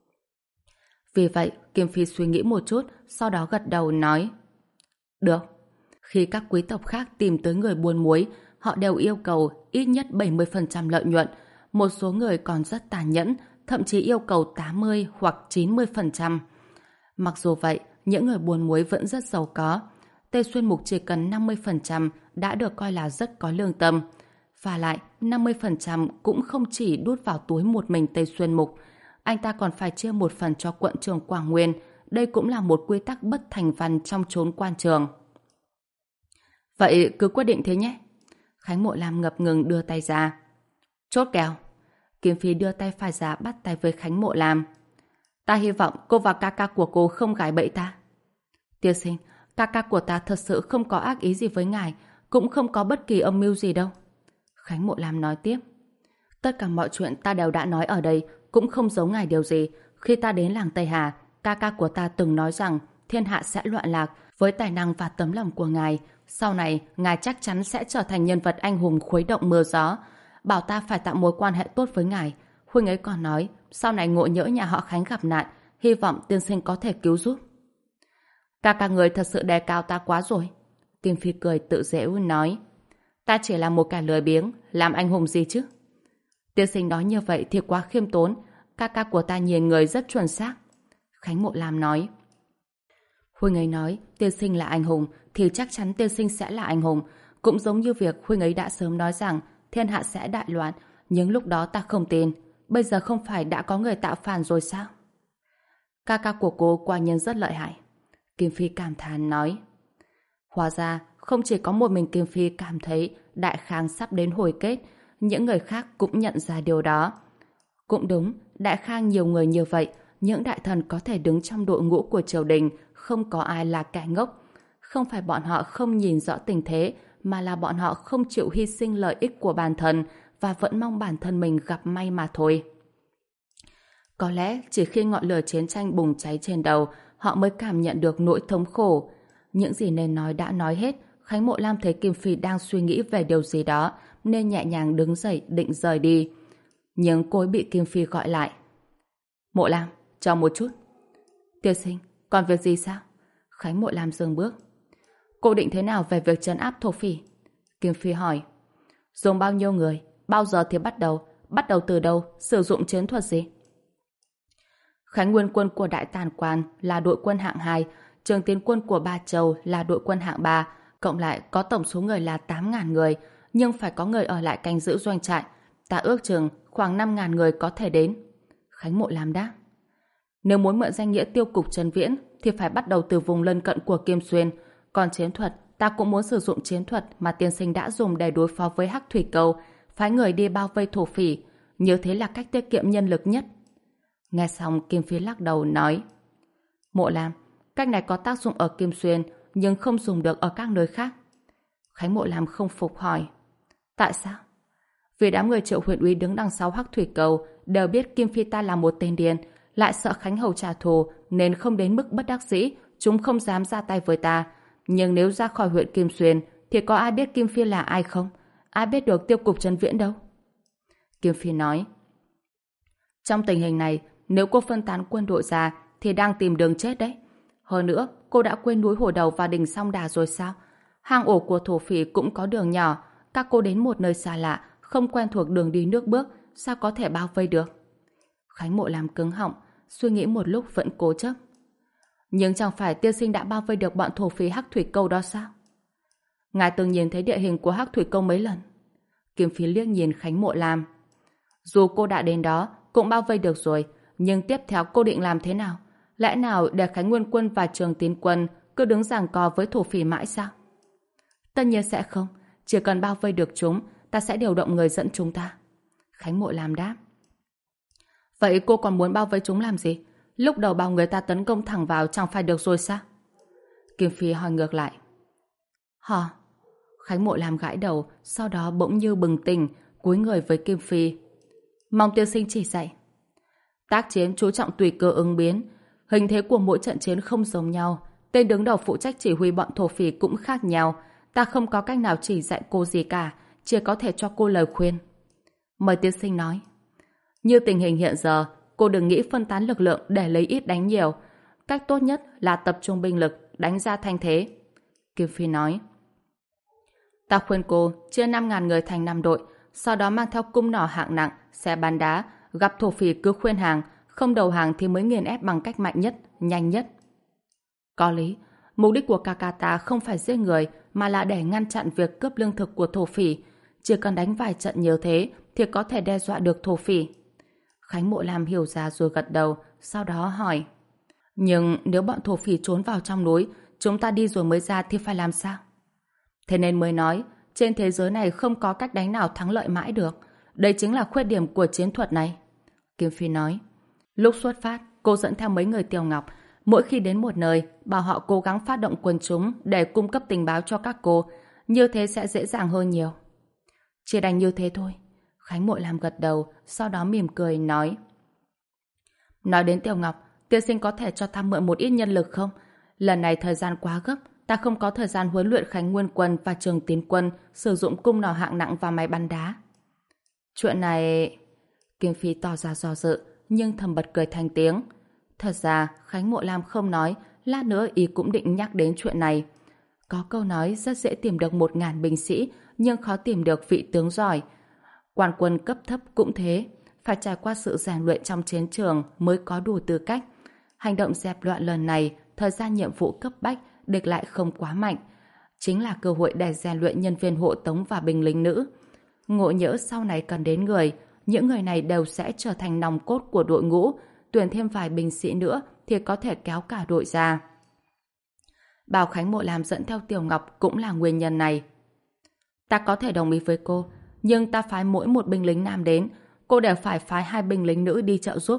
Vì vậy, Kim Phi suy nghĩ một chút, sau đó gật đầu nói: Được. Khi các quý tộc khác tìm tới người buôn muối, họ đều yêu cầu ít nhất bảy mươi phần trăm lợi nhuận. Một số người còn rất tàn nhẫn, thậm chí yêu cầu tám mươi hoặc chín mươi phần trăm. Mặc dù vậy, những người buôn muối vẫn rất giàu có. Tây Xuyên Mục chỉ cần năm mươi phần trăm đã được coi là rất có lương tâm. Và lại, năm mươi phần trăm cũng không chỉ đút vào túi một mình Tây Xuyên Mục. Anh ta còn phải chia một phần cho quận trường Quảng Nguyên. Đây cũng là một quy tắc bất thành văn trong chốn quan trường. Vậy cứ quyết định thế nhé. Khánh Mộ Lam ngập ngừng đưa tay ra. Chốt kèo. Kim Phi đưa tay phải ra bắt tay với Khánh Mộ Lam. Ta hy vọng cô và ca ca của cô không gài bẫy ta. Tiên sinh, ca ca của ta thật sự không có ác ý gì với ngài, cũng không có bất kỳ âm mưu gì đâu. Khánh Mộ Lam nói tiếp. Tất cả mọi chuyện ta đều đã nói ở đây, cũng không giấu ngài điều gì. Khi ta đến làng Tây Hà, ca ca của ta từng nói rằng thiên hạ sẽ loạn lạc với tài năng và tấm lòng của ngài. Sau này, ngài chắc chắn sẽ trở thành nhân vật anh hùng khuấy động mưa gió. Bảo ta phải tạo mối quan hệ tốt với ngài. Huynh ấy còn nói, sau này ngộ nhỡ nhà họ Khánh gặp nạn, hy vọng tiên sinh có thể cứu giúp. Ca ca người thật sự đề cao ta quá rồi. Kim Phi cười tự giễu nói. Ta chỉ là một kẻ lười biếng, làm anh hùng gì chứ? Tiên sinh nói như vậy thì quá khiêm tốn. Ca ca của ta nhìn người rất chuẩn xác. Khánh Mộ Lam nói. Huynh ấy nói tiên sinh là anh hùng thì chắc chắn tiên sinh sẽ là anh hùng. Cũng giống như việc huynh ấy đã sớm nói rằng thiên hạ sẽ đại loạn, nhưng lúc đó ta không tin. Bây giờ không phải đã có người tạo phản rồi sao? Ca ca của cô quả nhiên rất lợi hại. Kim Phi cảm thán nói. Hóa ra không chỉ có một mình Kim Phi cảm thấy Đại Khang sắp đến hồi kết, những người khác cũng nhận ra điều đó. Cũng đúng, Đại Khang nhiều người như vậy, những đại thần có thể đứng trong đội ngũ của triều đình không có ai là kẻ ngốc. Không phải bọn họ không nhìn rõ tình thế, mà là bọn họ không chịu hy sinh lợi ích của bản thân và vẫn mong bản thân mình gặp may mà thôi. Có lẽ chỉ khi ngọn lửa chiến tranh bùng cháy trên đầu, họ mới cảm nhận được nỗi thống khổ. Những gì nên nói đã nói hết, Khánh Mộ Lam thấy Kim Phi đang suy nghĩ về điều gì đó, nên nhẹ nhàng đứng dậy định rời đi. Nhưng cô ấy bị Kim Phi gọi lại. Mộ Lam, chờ một chút. Tiên sinh, còn việc gì sao? Khánh Mộ Lam dừng bước. Cô định thế nào về việc trấn áp thổ phỉ? Kim Phi hỏi. Dùng bao nhiêu người? Bao giờ thì bắt đầu? Bắt đầu từ đâu? Sử dụng chiến thuật gì? Khánh Nguyên quân của Đại Tàn Quan là đội quân hạng hai, Trường Tiến quân của Ba Châu là đội quân hạng ba, cộng lại có tổng số người là tám nghìn người, nhưng phải có người ở lại canh giữ doanh trại. Ta ước chừng khoảng năm nghìn người có thể đến. Khánh Mộ Lam đáp. Nếu muốn mượn danh nghĩa tiêu cục Trấn Viễn thì phải bắt đầu từ vùng lân cận của Kim Xuyên. Còn chiến thuật, ta cũng muốn sử dụng chiến thuật mà tiên sinh đã dùng để đối phó với Hắc Thủy Cầu, phái người đi bao vây thổ phỉ. Như thế là cách tiết kiệm nhân lực nhất. Nghe xong, Kim Phi lắc đầu nói. Mộ Lam, cách này có tác dụng ở Kim Xuyên, nhưng không dùng được ở các nơi khác. Khánh Mộ Lam không phục hỏi. Tại sao? Vì đám người Triệu huyện úy đứng đằng sau Hắc Thủy Cầu đều biết Kim Phi ta là một tên điên, lại sợ Khánh Hầu trả thù nên không đến mức bất đắc dĩ, chúng không dám ra tay với ta. Nhưng nếu ra khỏi huyện Kim Xuyên thì có ai biết Kim Phi là ai không? Ai biết được tiêu cục Trấn Viễn đâu? Kim Phi nói. Trong tình hình này, nếu cô phân tán quân đội ra thì đang tìm đường chết đấy. Hơn nữa, cô đã quên núi Hồ Đầu và đỉnh Song Đà rồi sao? Hang ổ của thổ phỉ cũng có đường nhỏ. Các cô đến một nơi xa lạ, không quen thuộc đường đi nước bước, sao có thể bao vây được? Khánh Mộ Lam cứng họng, suy nghĩ một lúc vẫn cố chấp. Nhưng chẳng phải tiên sinh đã bao vây được bọn thổ phỉ Hắc Thủy Câu đó sao? Ngài từng nhìn thấy địa hình của Hắc Thủy Câu mấy lần? Kim Phi liếc nhìn Khánh Mộ Lam. Dù cô đã đến đó, cũng bao vây được rồi, nhưng tiếp theo cô định làm thế nào? Lẽ nào để Khánh Nguyên quân và Trường Tín quân cứ đứng giằng co với thổ phỉ mãi sao? Tất nhiên sẽ không. Chỉ cần bao vây được chúng, ta sẽ điều động người dẫn chúng ta. Khánh Mộ Lam đáp. Vậy cô còn muốn bao vây chúng làm gì? Lúc đầu bao người ta tấn công thẳng vào chẳng phải được rồi sao? Kim Phi hỏi ngược lại. Hả? Khánh Mộ Lam gãi đầu, sau đó bỗng như bừng tỉnh, cúi người với Kim Phi. Mong tiên sinh chỉ dạy. Tác chiến chú trọng tùy cơ ứng biến. Hình thế của mỗi trận chiến không giống nhau. Tên đứng đầu phụ trách chỉ huy bọn thổ phỉ cũng khác nhau. Ta không có cách nào chỉ dạy cô gì cả, chỉ có thể cho cô lời khuyên. Mời tiên sinh nói. Như tình hình hiện giờ, cô đừng nghĩ phân tán lực lượng để lấy ít đánh nhiều. Cách tốt nhất là tập trung binh lực, đánh ra thanh thế. Kim Phi nói. Ta khuyên cô chia năm nghìn người thành năm đội, sau đó mang theo cung nỏ hạng nặng, xe bắn đá, gặp thổ phỉ cứ khuyên hàng, không đầu hàng thì mới nghiền ép bằng cách mạnh nhất, nhanh nhất. Có lý, mục đích của Kakata không phải giết người, mà là để ngăn chặn việc cướp lương thực của thổ phỉ. Chỉ cần đánh vài trận nhiều thế thì có thể đe dọa được thổ phỉ. Khánh Mộ Lam hiểu ra rồi gật đầu, sau đó hỏi. Nhưng nếu bọn thổ phỉ trốn vào trong núi, chúng ta đi rồi mới ra thì phải làm sao? Thế nên mới nói, trên thế giới này không có cách đánh nào thắng lợi mãi được. Đây chính là khuyết điểm của chiến thuật này. Kim Phi nói. Lúc xuất phát, cô dẫn theo mấy người Tiêu Ngọc. Mỗi khi đến một nơi, bảo họ cố gắng phát động quần chúng để cung cấp tình báo cho các cô. Như thế sẽ dễ dàng hơn nhiều. Chỉ đành như thế thôi. Khánh Mộ Lam gật đầu, sau đó mỉm cười nói. Nói đến Tiêu Ngọc, tiên sinh có thể cho ta mượn một ít nhân lực không? Lần này thời gian quá gấp, ta không có thời gian huấn luyện Khánh Nguyên quân và Trường Tín quân sử dụng cung nỏ hạng nặng và máy bắn đá. Chuyện này... Kim Phi tỏ ra do dự, nhưng thầm bật cười thành tiếng. Thật ra, Khánh Mộ Lam không nói, lát nữa ý cũng định nhắc đến chuyện này. Có câu nói rất dễ tìm được một ngàn binh sĩ, nhưng khó tìm được vị tướng giỏi. Quan quân cấp thấp cũng thế, phải trải qua sự rèn luyện trong chiến trường mới có đủ tư cách. Hành động dẹp loạn lần này, thời gian nhiệm vụ cấp bách, địch lại không quá mạnh. Chính là cơ hội để rèn luyện nhân viên hộ tống và binh lính nữ. Ngộ nhỡ sau này cần đến người, những người này đều sẽ trở thành nòng cốt của đội ngũ, tuyển thêm vài binh sĩ nữa thì có thể kéo cả đội ra. Bảo Khánh Mộ Lam dẫn theo Tiểu Ngọc cũng là nguyên nhân này. Ta có thể đồng ý với cô, nhưng ta phái mỗi một binh lính nam đến, cô đều phải phái hai binh lính nữ đi trợ giúp.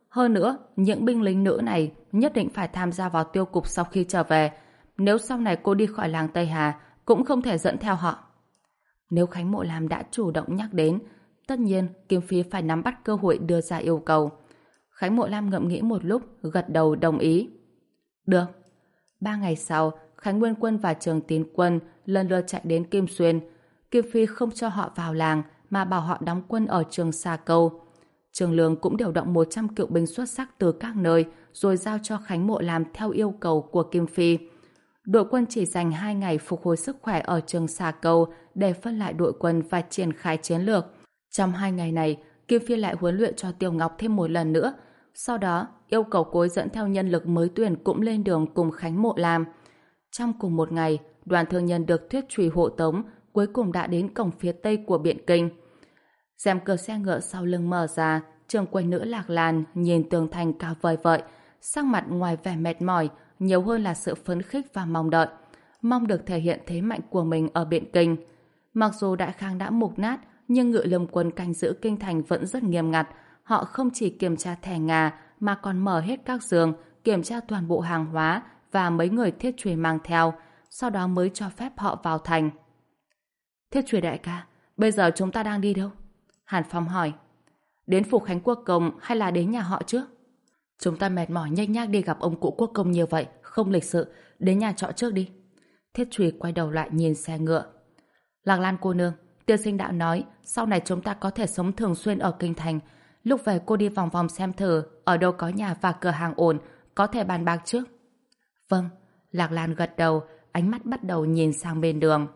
Hơn nữa, những binh lính nữ này nhất định phải tham gia vào tiêu cục sau khi trở về. Nếu sau này cô đi khỏi làng Tây Hà, cũng không thể dẫn theo họ. Nếu Khánh Mộ Lam đã chủ động nhắc đến, tất nhiên Kim Phi phải nắm bắt cơ hội đưa ra yêu cầu. Khánh Mộ Lam ngẫm nghĩ một lúc, gật đầu đồng ý. Được. Ba ngày sau, Khánh Nguyên Quân và Trường Tín Quân lần lượt chạy đến Kim Xuyên. Kim Phi không cho họ vào làng mà bảo họ đóng quân ở Trường Sa Câu. Trường Lương cũng điều động một trăm cựu binh xuất sắc từ các nơi rồi giao cho Khánh Mộ Lam theo yêu cầu của Kim Phi. Đội quân chỉ dành hai ngày phục hồi sức khỏe ở Trường Sa Câu để phân lại đội quân và triển khai chiến lược. Trong hai ngày này, Kim Phi lại huấn luyện cho Tiêu Ngọc thêm một lần nữa. Sau đó, yêu cầu cô ấy dẫn theo nhân lực mới tuyển cũng lên đường cùng Khánh Mộ Lam. Trong cùng một ngày, đoàn thương nhân được thuyết trùy hộ tống cuối cùng đã đến cổng phía tây của Biện Kinh. Rèm cửa xe ngựa sau lưng mở ra, trường quầy nữ Lạc Lan nhìn tường thành cao vời vợi, sắc mặt ngoài vẻ mệt mỏi, nhiều hơn là sự phấn khích và mong đợi, mong được thể hiện thế mạnh của mình ở Biện Kinh. Mặc dù đại khang đã mục nát, nhưng ngự lâm quân canh giữ kinh thành vẫn rất nghiêm ngặt. Họ không chỉ kiểm tra thẻ ngà mà còn mở hết các giường, kiểm tra toàn bộ hàng hóa và mấy người thiết chùy mang theo, sau đó mới cho phép họ vào thành. Thiết chùy đại ca, bây giờ chúng ta đang đi đâu? Hàn Phong hỏi. Đến phủ Khánh Quốc Công hay là đến nhà họ trước? Chúng ta mệt mỏi nhếch nhác đi gặp ông cụ Quốc Công như vậy, không lịch sự, đến nhà trọ trước đi. Thiết chùy quay đầu lại nhìn xe ngựa. Lạc Lan cô nương, tiên sinh đã nói sau này chúng ta có thể sống thường xuyên ở kinh thành. Lúc về cô đi vòng vòng xem thử ở đâu có nhà và cửa hàng ổn, có thể bàn bạc trước. Vâng, Lạc Lan gật đầu, ánh mắt bắt đầu nhìn sang bên đường.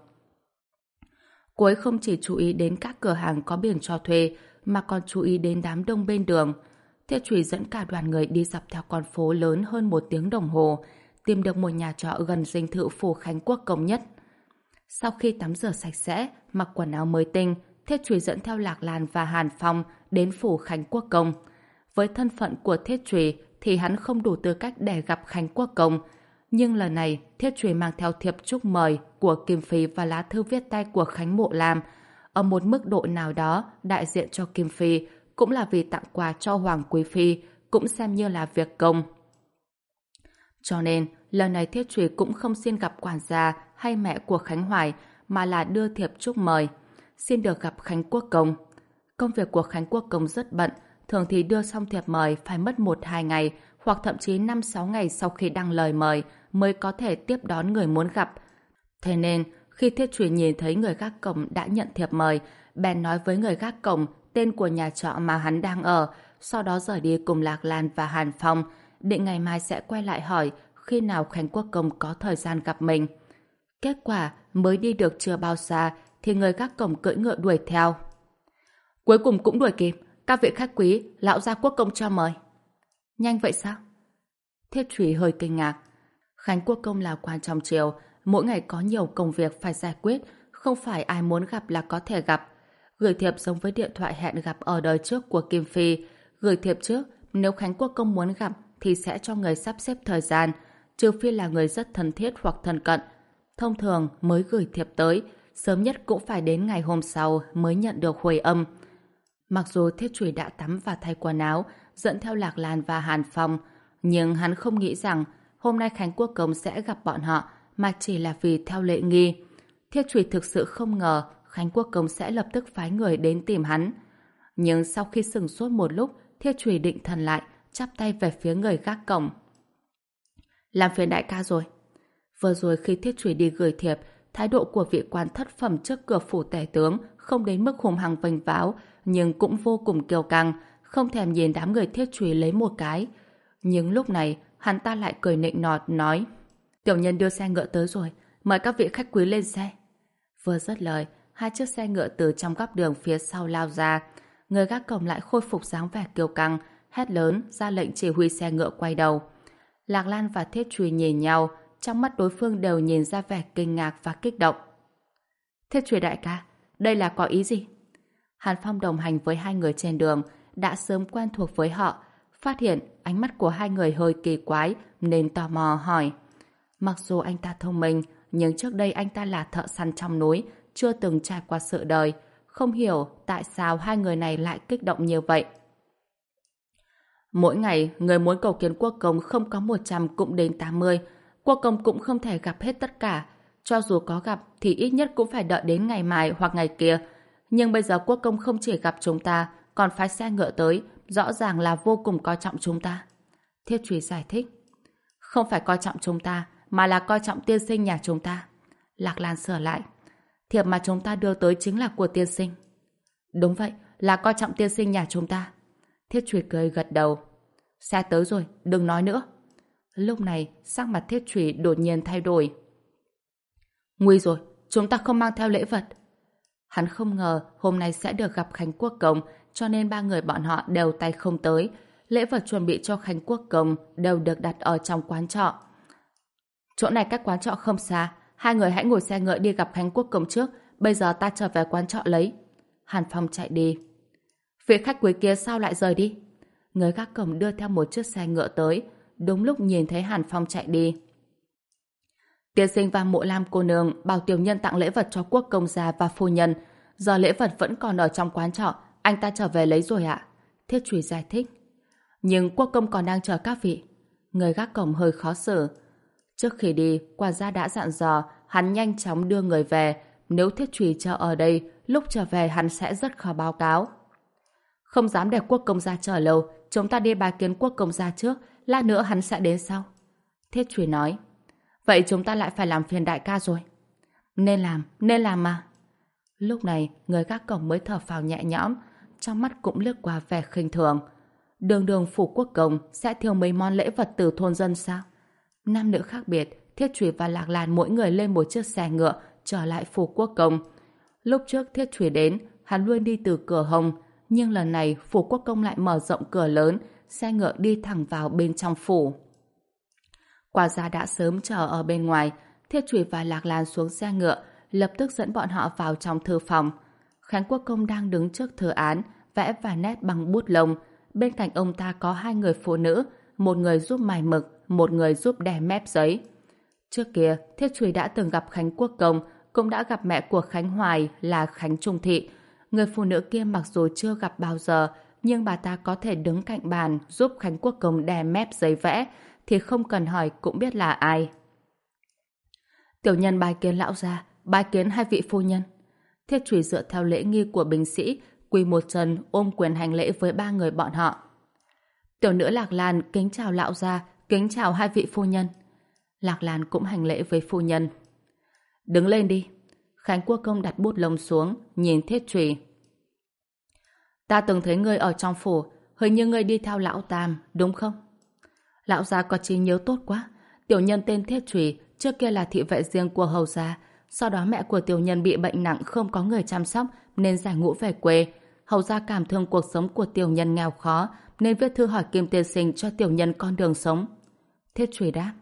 Cô ấy không chỉ chú ý đến các cửa hàng có biển cho thuê mà còn chú ý đến đám đông bên đường. Thiết chùy dẫn cả đoàn người đi dọc theo con phố lớn hơn một tiếng đồng hồ, tìm được một nhà trọ gần dinh thự phủ Khánh Quốc Công nhất. Sau khi tắm rửa sạch sẽ, mặc quần áo mới tinh, Thiết chùy dẫn theo Lạc Lan và Hàn Phong đến phủ Khánh Quốc Công. Với thân phận của Thiết chùy thì hắn không đủ tư cách để gặp Khánh Quốc Công. Nhưng lần này, Thiết chùy mang theo thiệp chúc mời của Kim Phi và lá thư viết tay của Khánh Mộ Lam. Ở một mức độ nào đó, đại diện cho Kim Phi cũng là vì tặng quà cho Hoàng Quý Phi, cũng xem như là việc công. Cho nên, lần này Thiết chùy cũng không xin gặp quản gia hay mẹ của Khánh Hoài, mà là đưa thiệp chúc mời. Xin được gặp Khánh Quốc Công. Công việc của Khánh Quốc Công rất bận, thường thì đưa xong thiệp mời phải mất một hai ngày, hoặc thậm chí năm sáu ngày sau khi đăng lời mời mới có thể tiếp đón người muốn gặp. Thế nên, khi Thiết chùy nhìn thấy người gác cổng đã nhận thiệp mời, bèn nói với người gác cổng tên của nhà trọ mà hắn đang ở, sau đó rời đi cùng Lạc Lan và Hàn Phong, định ngày mai sẽ quay lại hỏi khi nào Khánh Quốc Công có thời gian gặp mình. Kết quả, mới đi được chưa bao xa thì người gác cổng cưỡi ngựa đuổi theo. Cuối cùng cũng đuổi kịp, các vị khách quý, lão gia Quốc Công cho mời. Nhanh vậy sao? Thiết chùy hơi kinh ngạc. Khánh Quốc Công là quan trong triều, mỗi ngày có nhiều công việc phải giải quyết, không phải ai muốn gặp là có thể gặp. Gửi thiệp giống với điện thoại hẹn gặp ở đời trước của Kim Phi. Gửi thiệp trước, nếu Khánh Quốc Công muốn gặp thì sẽ cho người sắp xếp thời gian, trừ phi là người rất thân thiết hoặc thân cận. Thông thường mới gửi thiệp tới, sớm nhất cũng phải đến ngày hôm sau mới nhận được hồi âm. Mặc dù Thiết chùy đã tắm và thay quần áo, dẫn theo Lạc Lan và Hàn Phong, nhưng hắn không nghĩ rằng hôm nay Khánh Quốc Công sẽ gặp bọn họ, mà chỉ là vì theo lệ nghi. Thiết chùy thực sự không ngờ Khánh Quốc Công sẽ lập tức phái người đến tìm hắn. Nhưng sau khi sửng sốt một lúc, Thiết chùy định thần lại, chắp tay về phía người gác cổng. Làm phiền đại ca rồi. Vừa rồi khi Thiết chùy đi gửi thiệp, thái độ của vị quan thất phẩm trước cửa phủ tể tướng không đến mức hùng hăng vênh váo, nhưng cũng vô cùng kiêu căng, không thèm nhìn đám người Thiết chùy lấy một cái. Nhưng lúc này, hắn ta lại cười nịnh nọt, nói: Tiểu nhân đưa xe ngựa tới rồi, mời các vị khách quý lên xe. Vừa dứt lời, hai chiếc xe ngựa từ trong góc đường phía sau lao ra. Người gác cổng lại khôi phục dáng vẻ kiêu căng, hét lớn ra lệnh chỉ huy xe ngựa quay đầu. Lạc Lan và Thiết chùy nhìn nhau, trong mắt đối phương đều nhìn ra vẻ kinh ngạc và kích động. Thiết chùy đại ca, đây là có ý gì? Hàn Phong đồng hành với hai người trên đường, đã sớm quen thuộc với họ, phát hiện ánh mắt của hai người hơi kỳ quái nên tò mò hỏi. Mặc dù anh ta thông minh, nhưng trước đây anh ta là thợ săn trong núi, chưa từng trải qua sự đời, không hiểu tại sao hai người này lại kích động như vậy. Mỗi ngày, người muốn cầu kiến quốc công không có một trăm cũng đến tám mươi. Quốc công cũng không thể gặp hết tất cả. Cho dù có gặp thì ít nhất cũng phải đợi đến ngày mai hoặc ngày kia. Nhưng bây giờ quốc công không chỉ gặp chúng ta, còn phái xe ngựa tới, rõ ràng là vô cùng coi trọng chúng ta. Thiết Trùy giải thích. Không phải coi trọng chúng ta, mà là coi trọng tiên sinh nhà chúng ta. Lạc Lan sửa lại. Thiệp mà chúng ta đưa tới chính là của tiên sinh. Đúng vậy, là coi trọng tiên sinh nhà chúng ta. Thiết Trùy cười gật đầu. Xe tới rồi, đừng nói nữa. Lúc này, sắc mặt Thiết Trùy đột nhiên thay đổi. Nguy rồi, chúng ta không mang theo lễ vật. Hắn không ngờ hôm nay sẽ được gặp Khánh Quốc Công, cho nên ba người bọn họ đều tay không tới. Lễ vật chuẩn bị cho Khánh Quốc Công đều được đặt ở trong quán trọ. Chỗ này cách quán trọ không xa, hai người hãy ngồi xe ngựa đi gặp Khánh Quốc Công trước, bây giờ ta trở về quán trọ lấy. Hàn Phong chạy đi. Vị khách quý kia sao lại rời đi? Người gác cổng đưa theo một chiếc xe ngựa tới, đúng lúc nhìn thấy Hàn Phong chạy đi. Tiên sinh và Mộ Lam cô nương bảo tiểu nhân tặng lễ vật cho quốc công gia và phu nhân. Giờ lễ vật vẫn còn ở trong quán trọ, anh ta trở về lấy rồi ạ. Thiết Trùy giải thích. Nhưng quốc công còn đang chờ các vị. Người gác cổng hơi khó xử. Trước khi đi, quản gia đã dặn dò hắn nhanh chóng đưa người về. Nếu Thiết Trùy chờ ở đây, lúc trở về hắn sẽ rất khó báo cáo. Không dám để quốc công gia chờ lâu, chúng ta đi bái kiến quốc công gia trước, lát nữa hắn sẽ đến sau. Thiết Trùy nói. Vậy chúng ta lại phải làm phiền đại ca rồi. Nên làm, nên làm mà. Lúc này, người gác cổng mới thở phào nhẹ nhõm, trong mắt cũng lướt qua vẻ khinh thường. Đường đường phủ quốc công sẽ thiêu mấy món lễ vật từ thôn dân sao? Nam nữ khác biệt, Thiết Trùy và Lạc Lan mỗi người lên một chiếc xe ngựa trở lại phủ quốc công. Lúc trước Thiết Trùy đến, hắn luôn đi từ cửa hông, nhưng lần này phủ quốc công lại mở rộng cửa lớn, xe ngựa đi thẳng vào bên trong phủ. Quản gia đã sớm chờ ở bên ngoài, Thiết Trùy và Lạc Lan xuống xe ngựa, lập tức dẫn bọn họ vào trong thư phòng. Khánh Quốc công đang đứng trước thư án, vẽ vài nét bằng bút lông. Bên cạnh ông ta có hai người phụ nữ, một người giúp mài mực, một người giúp đè mép giấy. Trước kia, Thiết Trùy đã từng gặp Khánh Quốc công, cũng đã gặp mẹ của Khánh Hoài là Khánh Trung Thị. Người phụ nữ kia mặc dù chưa gặp bao giờ, nhưng bà ta có thể đứng cạnh bàn giúp Khánh Quốc công đè mép giấy vẽ, thì không cần hỏi cũng biết là ai. Tiểu nhân bái kiến lão gia, bái kiến hai vị phu nhân. Thiết Trùy dựa theo lễ nghi của binh sĩ, quỳ một chân ôm quyền hành lễ với ba người bọn họ. Tiểu nữ Lạc Lan kính chào lão gia, kính chào hai vị phu nhân. Lạc Lan cũng hành lễ với phu nhân. Đứng lên đi. Khánh Quốc công đặt bút lông xuống, nhìn Thiết Trùy. Ta từng thấy ngươi ở trong phủ, hình như ngươi đi theo lão Tam, đúng không? Lão gia có trí nhớ tốt quá. Tiểu nhân tên Thiết Trùy, trước kia là thị vệ riêng của hầu gia. Sau đó mẹ của tiểu nhân bị bệnh nặng không có người chăm sóc nên giải ngũ về quê. Hầu gia cảm thương cuộc sống của tiểu nhân nghèo khó nên viết thư hỏi Kim tiên sinh cho tiểu nhân con đường sống. Thiết Trùy đáp.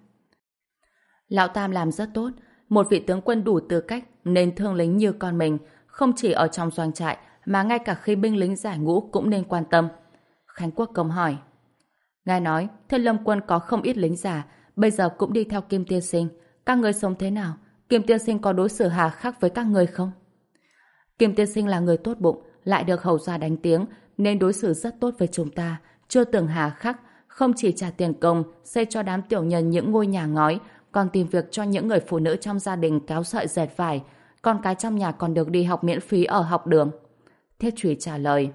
Lão Tam làm rất tốt, một vị tướng quân đủ tư cách nên thương lính như con mình, không chỉ ở trong doanh trại mà ngay cả khi binh lính giải ngũ cũng nên quan tâm. Khánh Quốc công hỏi. Ngài nói, Thiên Lâm quân có không ít lính già, bây giờ cũng đi theo Kim tiên sinh. Các người sống thế nào? Kim tiên sinh có đối xử hà khắc với các người không? Kim tiên sinh là người tốt bụng, lại được hầu gia đánh tiếng, nên đối xử rất tốt với chúng ta, chưa từng hà khắc, không chỉ trả tiền công, xây cho đám tiểu nhân những ngôi nhà ngói, còn tìm việc cho những người phụ nữ trong gia đình kéo sợi dệt vải, con cái trong nhà còn được đi học miễn phí ở học đường. Thiết Trùy trả lời.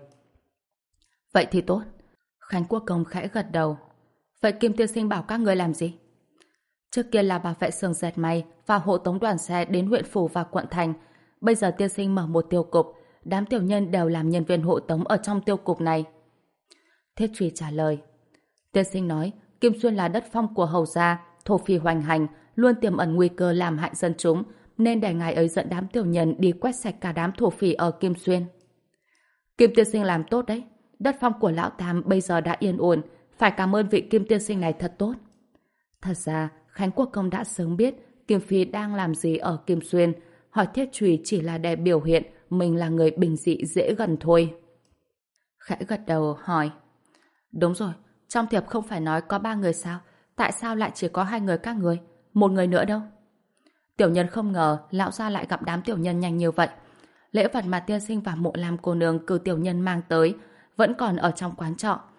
Vậy thì tốt. Khánh Quốc công khẽ gật đầu. Vậy Kim tiên sinh bảo các người làm gì? Trước kia là bảo vệ xưởng dệt may và hộ tống đoàn xe đến huyện phủ và quận thành. Bây giờ tiên sinh mở một tiêu cục, đám tiểu nhân đều làm nhân viên hộ tống ở trong tiêu cục này. Thiết Trùy trả lời. Tiên sinh nói, Kim Xuyên là đất phong của hầu gia, thổ phỉ hoành hành, luôn tiềm ẩn nguy cơ làm hại dân chúng, nên để ngài ấy dẫn đám tiểu nhân đi quét sạch cả đám thổ phỉ ở Kim Xuyên. Kim tiên sinh làm tốt đấy. Đất phong của lão Tam bây giờ đã yên ổn, phải cảm ơn vị Kim tiên sinh này thật tốt. Thật ra, Khánh Quốc công đã sớm biết Kim Phi đang làm gì ở Kim Xuyên, hỏi Thiết Trùy chỉ là để biểu hiện mình là người bình dị dễ gần thôi. Khẽ gật đầu hỏi. Đúng rồi, trong thiệp không phải nói có ba người sao? Tại sao lại chỉ có hai người các người? Một người nữa đâu? Tiểu nhân không ngờ lão gia lại gặp đám tiểu nhân nhanh như vậy. Lễ vật mà tiên sinh và Mộ Lam cô nương cử tiểu nhân mang tới vẫn còn ở trong quán trọ.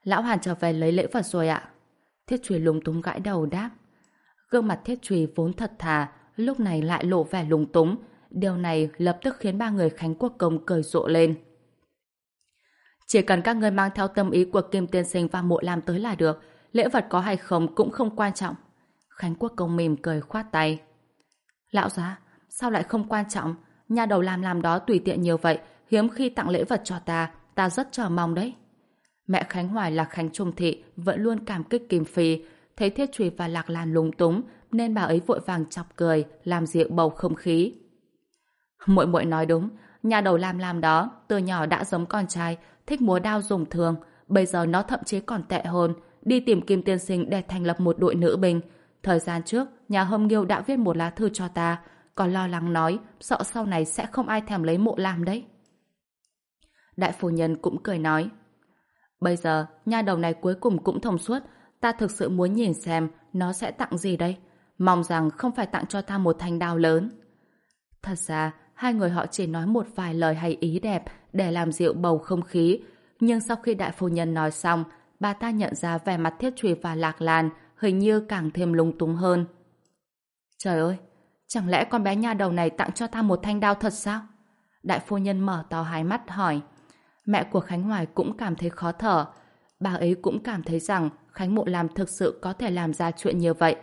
Lão Hàn trở về lấy lễ vật rồi ạ. Thiết Trùy lúng túng gãi đầu đáp. Gương mặt Thiết Trùy vốn thật thà, lúc này lại lộ vẻ lúng túng. Điều này lập tức khiến ba người Khánh Quốc Công cười rộ lên. Chỉ cần các ngươi mang theo tâm ý của Kim Tiên Sinh và Mộ Lam tới là được, lễ vật có hay không cũng không quan trọng. Khánh Quốc Công mỉm cười khoát tay. Lão gia, sao lại không quan trọng? Nhà đầu làm làm đó tùy tiện nhiều vậy, hiếm khi tặng lễ vật cho ta, ta rất chờ mong đấy. Mẹ Khánh Hoài là Khánh Trung Thị vẫn luôn cảm kích Kim Phi, thấy Thiết Trùy và Lạc Lan lúng túng nên bà ấy vội vàng chọc cười, làm dịu bầu không khí. Muội muội nói đúng, nhà đầu làm làm đó từ nhỏ đã giống con trai, thích múa đao dùng thương, bây giờ nó thậm chí còn tệ hơn, đi tìm Kim Tiên Sinh để thành lập một đội nữ binh. Thời gian trước, nhà Hâm Nghiêu đã viết một lá thư cho ta, còn lo lắng nói sợ sau này sẽ không ai thèm lấy Mộ Lam đấy. Đại phu nhân cũng cười nói, bây giờ nha đầu này cuối cùng cũng thông suốt, ta thực sự muốn nhìn xem nó sẽ tặng gì đây, mong rằng không phải tặng cho ta một thanh đao lớn. Thật ra hai người họ chỉ nói một vài lời hay ý đẹp để làm dịu bầu không khí, nhưng sau khi đại phu nhân nói xong, bà ta nhận ra vẻ mặt Thiết Trùy và Lạc Lan hình như càng thêm lung túng hơn. Trời ơi, chẳng lẽ con bé nha đầu này tặng cho ta một thanh đao thật sao? Đại phu nhân mở to hai mắt hỏi. Mẹ của Khánh Hoài cũng cảm thấy khó thở. Bà ấy cũng cảm thấy rằng Khánh Mộ Lam thực sự có thể làm ra chuyện như vậy.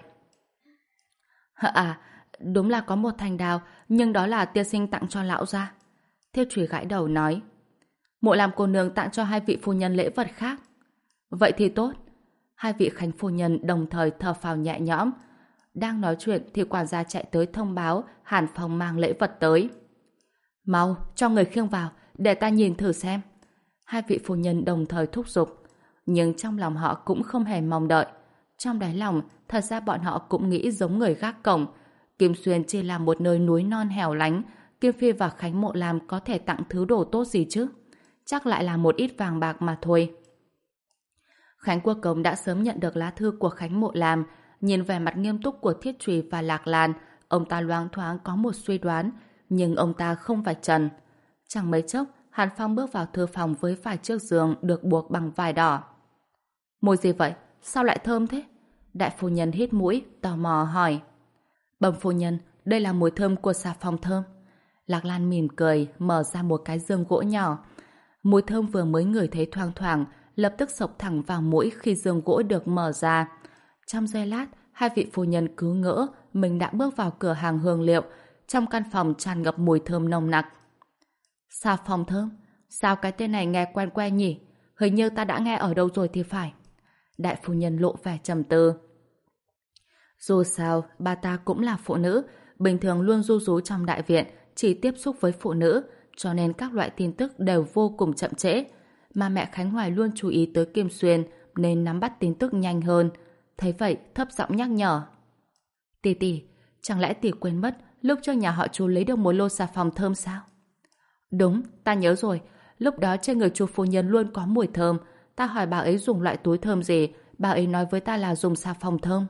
À, đúng là có một thanh đao, nhưng đó là tiên sinh tặng cho lão gia. Thiết Trùy gãi đầu nói. Mộ Lam cô nương tặng cho hai vị phu nhân lễ vật khác. Vậy thì tốt. Hai vị Khánh phu nhân đồng thời thở phào nhẹ nhõm. Đang nói chuyện thì quản gia chạy tới thông báo Hàn Phong mang lễ vật tới. Mau, cho người khiêng vào, để ta nhìn thử xem. Hai vị phu nhân đồng thời thúc giục. Nhưng trong lòng họ cũng không hề mong đợi. Trong đáy lòng, thật ra bọn họ cũng nghĩ giống người gác cổng. Kim Xuyên chỉ là một nơi núi non hẻo lánh. Kim Phi và Khánh Mộ Lam có thể tặng thứ đồ tốt gì chứ? Chắc lại là một ít vàng bạc mà thôi. Khánh Quốc Công đã sớm nhận được lá thư của Khánh Mộ Lam. Nhìn vẻ mặt nghiêm túc của Thiết Trùy và Lạc Lan, ông ta loáng thoáng có một suy đoán, nhưng ông ta không vạch trần. Chẳng mấy chốc, Hàn Phong bước vào thư phòng với vài chiếc giường được buộc bằng vải đỏ. Mùi gì vậy? Sao lại thơm thế? Đại phu nhân hít mũi, tò mò hỏi. Bẩm phu nhân, đây là mùi thơm của xà phòng thơm. Lạc Lan mỉm cười, mở ra một cái giường gỗ nhỏ. Mùi thơm vừa mới ngửi thấy thoang thoảng, lập tức xộc thẳng vào mũi khi giường gỗ được mở ra. Trong giây lát, hai vị phu nhân cứ ngỡ mình đã bước vào cửa hàng hương liệu. Trong căn phòng tràn ngập mùi thơm nồng nặc. Xà phòng thơm? Sao cái tên này nghe quen quen nhỉ? Hình như ta đã nghe ở đâu rồi thì phải. Đại phu nhân lộ vẻ trầm tư. Dù sao, bà ta cũng là phụ nữ, bình thường luôn ru rú trong đại viện, chỉ tiếp xúc với phụ nữ, cho nên các loại tin tức đều vô cùng chậm trễ. Mà mẹ Khánh Hoài luôn chú ý tới Kim Xuyên, nên nắm bắt tin tức nhanh hơn. Thấy vậy, thấp giọng nhắc nhở. Tỷ tỷ, chẳng lẽ tỷ quên mất lúc trước nhà họ Chu lấy được một lô xà phòng thơm sao? Đúng, ta nhớ rồi. Lúc đó trên người Chu phu nhân luôn có mùi thơm. Ta hỏi bà ấy dùng loại túi thơm gì, bà ấy nói với ta là dùng xà phòng thơm.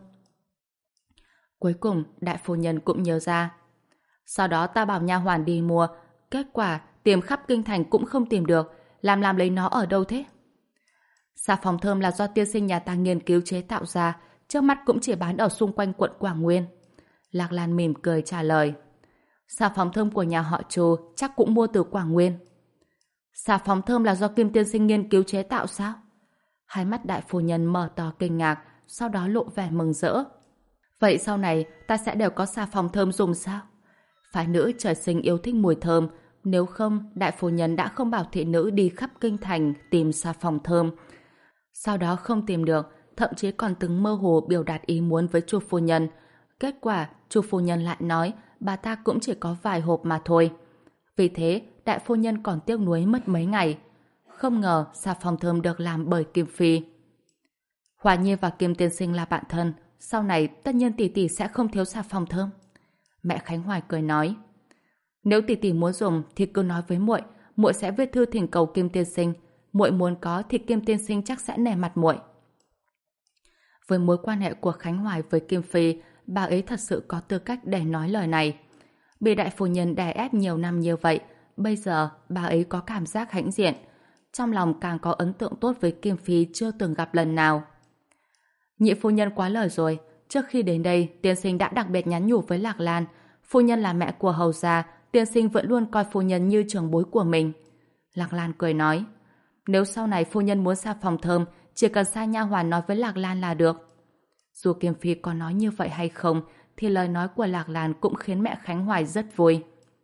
Cuối cùng, đại phu nhân cũng nhớ ra. Sau đó ta bảo nha hoàn đi mua, kết quả tìm khắp kinh thành cũng không tìm được. Làm làm lấy nó ở đâu thế? Xà phòng thơm là do tiên sinh nhà ta nghiên cứu chế tạo ra, trước mắt cũng chỉ bán ở xung quanh quận Quảng Nguyên. Lạc Lan mỉm cười trả lời. Xà phòng thơm của nhà họ Chu chắc cũng mua từ Quảng Nguyên. Xà phòng thơm là do Kim tiên sinh nghiên cứu chế tạo sao? Hai mắt đại phu nhân mở to kinh ngạc, sau đó lộ vẻ mừng rỡ. Vậy sau này ta sẽ đều có xà phòng thơm dùng sao? Phái nữ trời sinh yêu thích mùi thơm, nếu không đại phu nhân đã không bảo thị nữ đi khắp kinh thành tìm xà phòng thơm. Sau đó không tìm được, thậm chí còn từng mơ hồ biểu đạt ý muốn với Chu phu nhân. Kết quả, Chu phu nhân lại nói bà ta cũng chỉ có vài hộp mà thôi. Vì thế, đại phu nhân còn tiếc nuối mất mấy ngày. Không ngờ xà phòng thơm được làm bởi Kim Phi. Hòa Nhi và Kim tiên sinh là bạn thân, sau này tất nhiên tỷ tỷ sẽ không thiếu xà phòng thơm. Mẹ Khánh Hoài cười nói. Nếu tỷ tỷ muốn dùng thì cứ nói với muội, muội sẽ viết thư thỉnh cầu Kim tiên sinh. Muội muốn có thì Kim tiên sinh chắc sẽ nể mặt muội. Với mối quan hệ của Khánh Hoài với Kim Phi, bà ấy thật sự có tư cách để nói lời này. Bị đại phu nhân đè ép nhiều năm như vậy, bây giờ bà ấy có cảm giác hãnh diện. trong lòng càng có ấn tượng tốt với Kim Phi chưa từng gặp lần nào. Nhị phu nhân quá lời rồi, trước khi đến đây, tiên sinh đã đặc biệt nhắn nhủ với Lạc Lan, phu nhân là mẹ của hầu gia, tiên sinh vẫn luôn coi phu nhân như trưởng bối của mình. Lạc Lan cười nói, nếu sau này phu nhân muốn xà phòng thơm, chỉ cần sai nha hoàn nói với Lạc Lan là được. Dù Kim Phi có nói như vậy hay không, thì lời nói của Lạc Lan cũng khiến mẹ Khánh Hoài rất vui.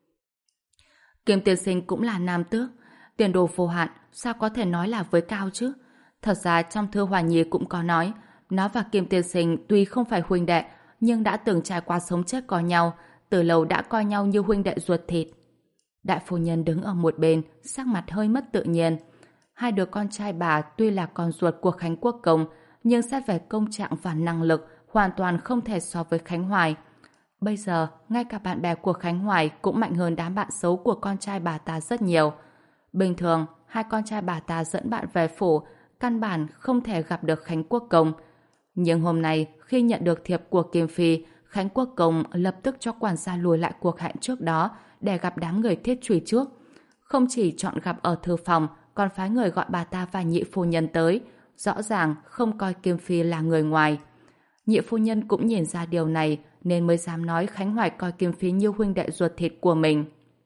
Kim tiên sinh cũng là nam tước, tiền đồ vô hạn, sao có thể nói là với cao chứ? Thật ra trong thư Hòa Nhi cũng có nói, nó và Kim tiên sinh tuy không phải huynh đệ, nhưng đã từng trải qua sống chết có nhau, từ lâu đã coi nhau như huynh đệ ruột thịt. Đại phu nhân đứng ở một bên, sắc mặt hơi mất tự nhiên. Hai đứa con trai bà tuy là con ruột của Khánh Quốc Công, nhưng xét về công trạng và năng lực, hoàn toàn không thể so với Khánh Hoài. Bây giờ, ngay cả bạn bè của Khánh Hoài cũng mạnh hơn đám bạn xấu của con trai bà ta rất nhiều. Bình thường, hai con trai bà ta dẫn bạn về phủ, căn bản không thể gặp được Khánh Quốc Công. Nhưng hôm nay, khi nhận được thiệp của Kim Phi, Khánh Quốc Công lập tức cho quản gia lùi lại cuộc hẹn trước đó để gặp đám người thiết truy trước. Không chỉ chọn gặp ở thư phòng, còn phái người gọi bà ta và nhị phu nhân tới, rõ ràng không coi Kim Phi là người ngoài. Nhị phu nhân cũng nhìn ra điều này nên mới dám nói Khánh Hoài coi Kim Phi như huynh đệ ruột thịt của mình.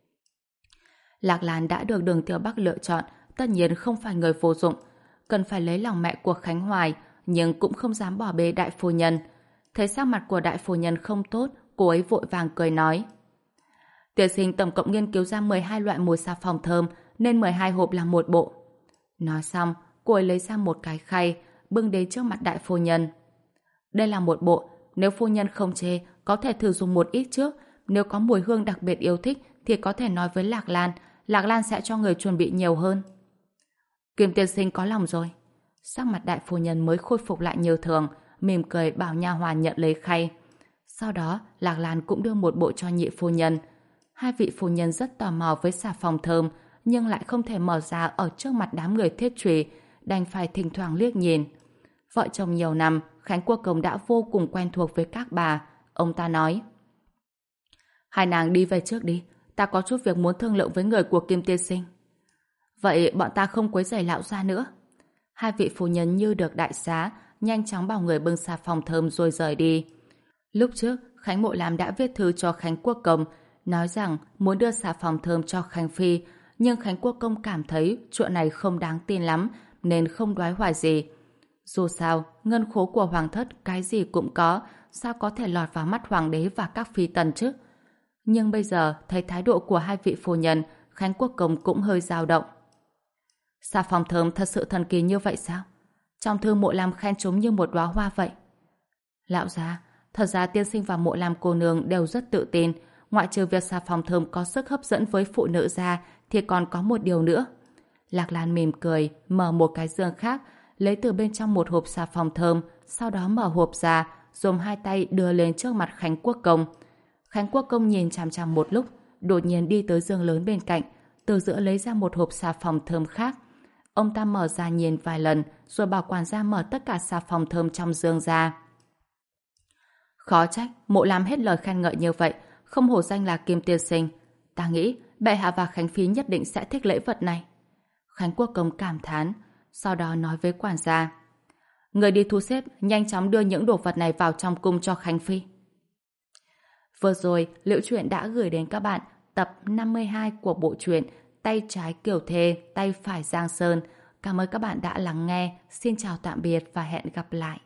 Lạc Lan đã được Đường Tiểu Bắc lựa chọn, tất nhiên không phải người vô dụng, cần phải lấy lòng mẹ của Khánh Hoài, nhưng cũng không dám bỏ bê đại phu nhân. Thấy sắc mặt của đại phu nhân không tốt, cô ấy vội vàng cười nói, tiên sinh tổng cộng nghiên cứu ra mười hai loại mùi xà phòng thơm, nên mười hai hộp là một bộ. Nói xong, cô ấy lấy ra một cái khay, bưng đến trước mặt đại phu nhân. Đây là một bộ, nếu phu nhân không chê, có thể thử dùng một ít trước, nếu có mùi hương đặc biệt yêu thích thì có thể nói với Lạc Lan, Lạc Lan sẽ cho người chuẩn bị nhiều hơn. Kim tiên sinh có lòng rồi. Sắc mặt đại phu nhân mới khôi phục lại như thường, mỉm cười bảo nha hoàn nhận lấy khay. Sau đó, Lạc Lan cũng đưa một bộ cho nhị phu nhân. Hai vị phu nhân rất tò mò với xà phòng thơm, nhưng lại không thể mở ra ở trước mặt đám người thiết trùy, đành phải thỉnh thoảng liếc nhìn. Vợ chồng nhiều năm, Khánh Quốc Công đã vô cùng quen thuộc với các bà. Ông ta nói, hai nàng đi về trước đi, ta có chút việc muốn thương lượng với người của Kim tiên sinh. Vậy bọn ta không quấy rầy lão gia nữa. Hai vị phu nhân như được đại xá, nhanh chóng bảo người bưng xà phòng thơm rồi rời đi. Lúc trước, Khánh Mộ Lam đã viết thư cho Khánh Quốc Công, nói rằng muốn đưa xà phòng thơm cho Khánh Phi, nhưng Khánh Quốc Công cảm thấy chuyện này không đáng tin lắm, nên không đoái hoài gì. Dù sao, ngân khố của hoàng thất cái gì cũng có, sao có thể lọt vào mắt hoàng đế và các phi tần chứ? Nhưng bây giờ, thấy thái độ của hai vị phu nhân, Khánh Quốc Công cũng hơi dao động. Xà phòng thơm thật sự thần kỳ như vậy sao? Trong thư Mộ Lam khen chúng như một đóa hoa vậy. Lão gia, thật ra tiên sinh và Mộ Lam cô nương đều rất tự tin, ngoại trừ việc xà phòng thơm có sức hấp dẫn với phụ nữ ra, thì còn có một điều nữa. Lạc Lan mỉm cười, mở một cái dương khác, lấy từ bên trong một hộp xà phòng thơm, sau đó mở hộp ra, dùng hai tay đưa lên trước mặt Khánh Quốc Công. Khánh Quốc Công nhìn chằm chằm một lúc, đột nhiên đi tới giường lớn bên cạnh, từ giữa lấy ra một hộp xà phòng thơm khác. Ông ta mở ra nhìn vài lần, rồi bảo quản gia mở tất cả xà phòng thơm trong giường ra. Khó trách, Mộ Lam hết lời khen ngợi như vậy, không hổ danh là Kim tiên sinh. Ta nghĩ, bệ hạ và Khánh Phi nhất định sẽ thích lễ vật này. Khánh Quốc Công cảm thán, sau đó nói với quản gia, người đi thu xếp, nhanh chóng đưa những đồ vật này vào trong cung cho Khánh Phi. Vừa rồi, Liễu Chuyện đã gửi đến các bạn tập năm mươi hai của bộ truyện Tay trái Kiều Thê, tay phải Giang Sơn. Cảm ơn các bạn đã lắng nghe. Xin chào tạm biệt và hẹn gặp lại.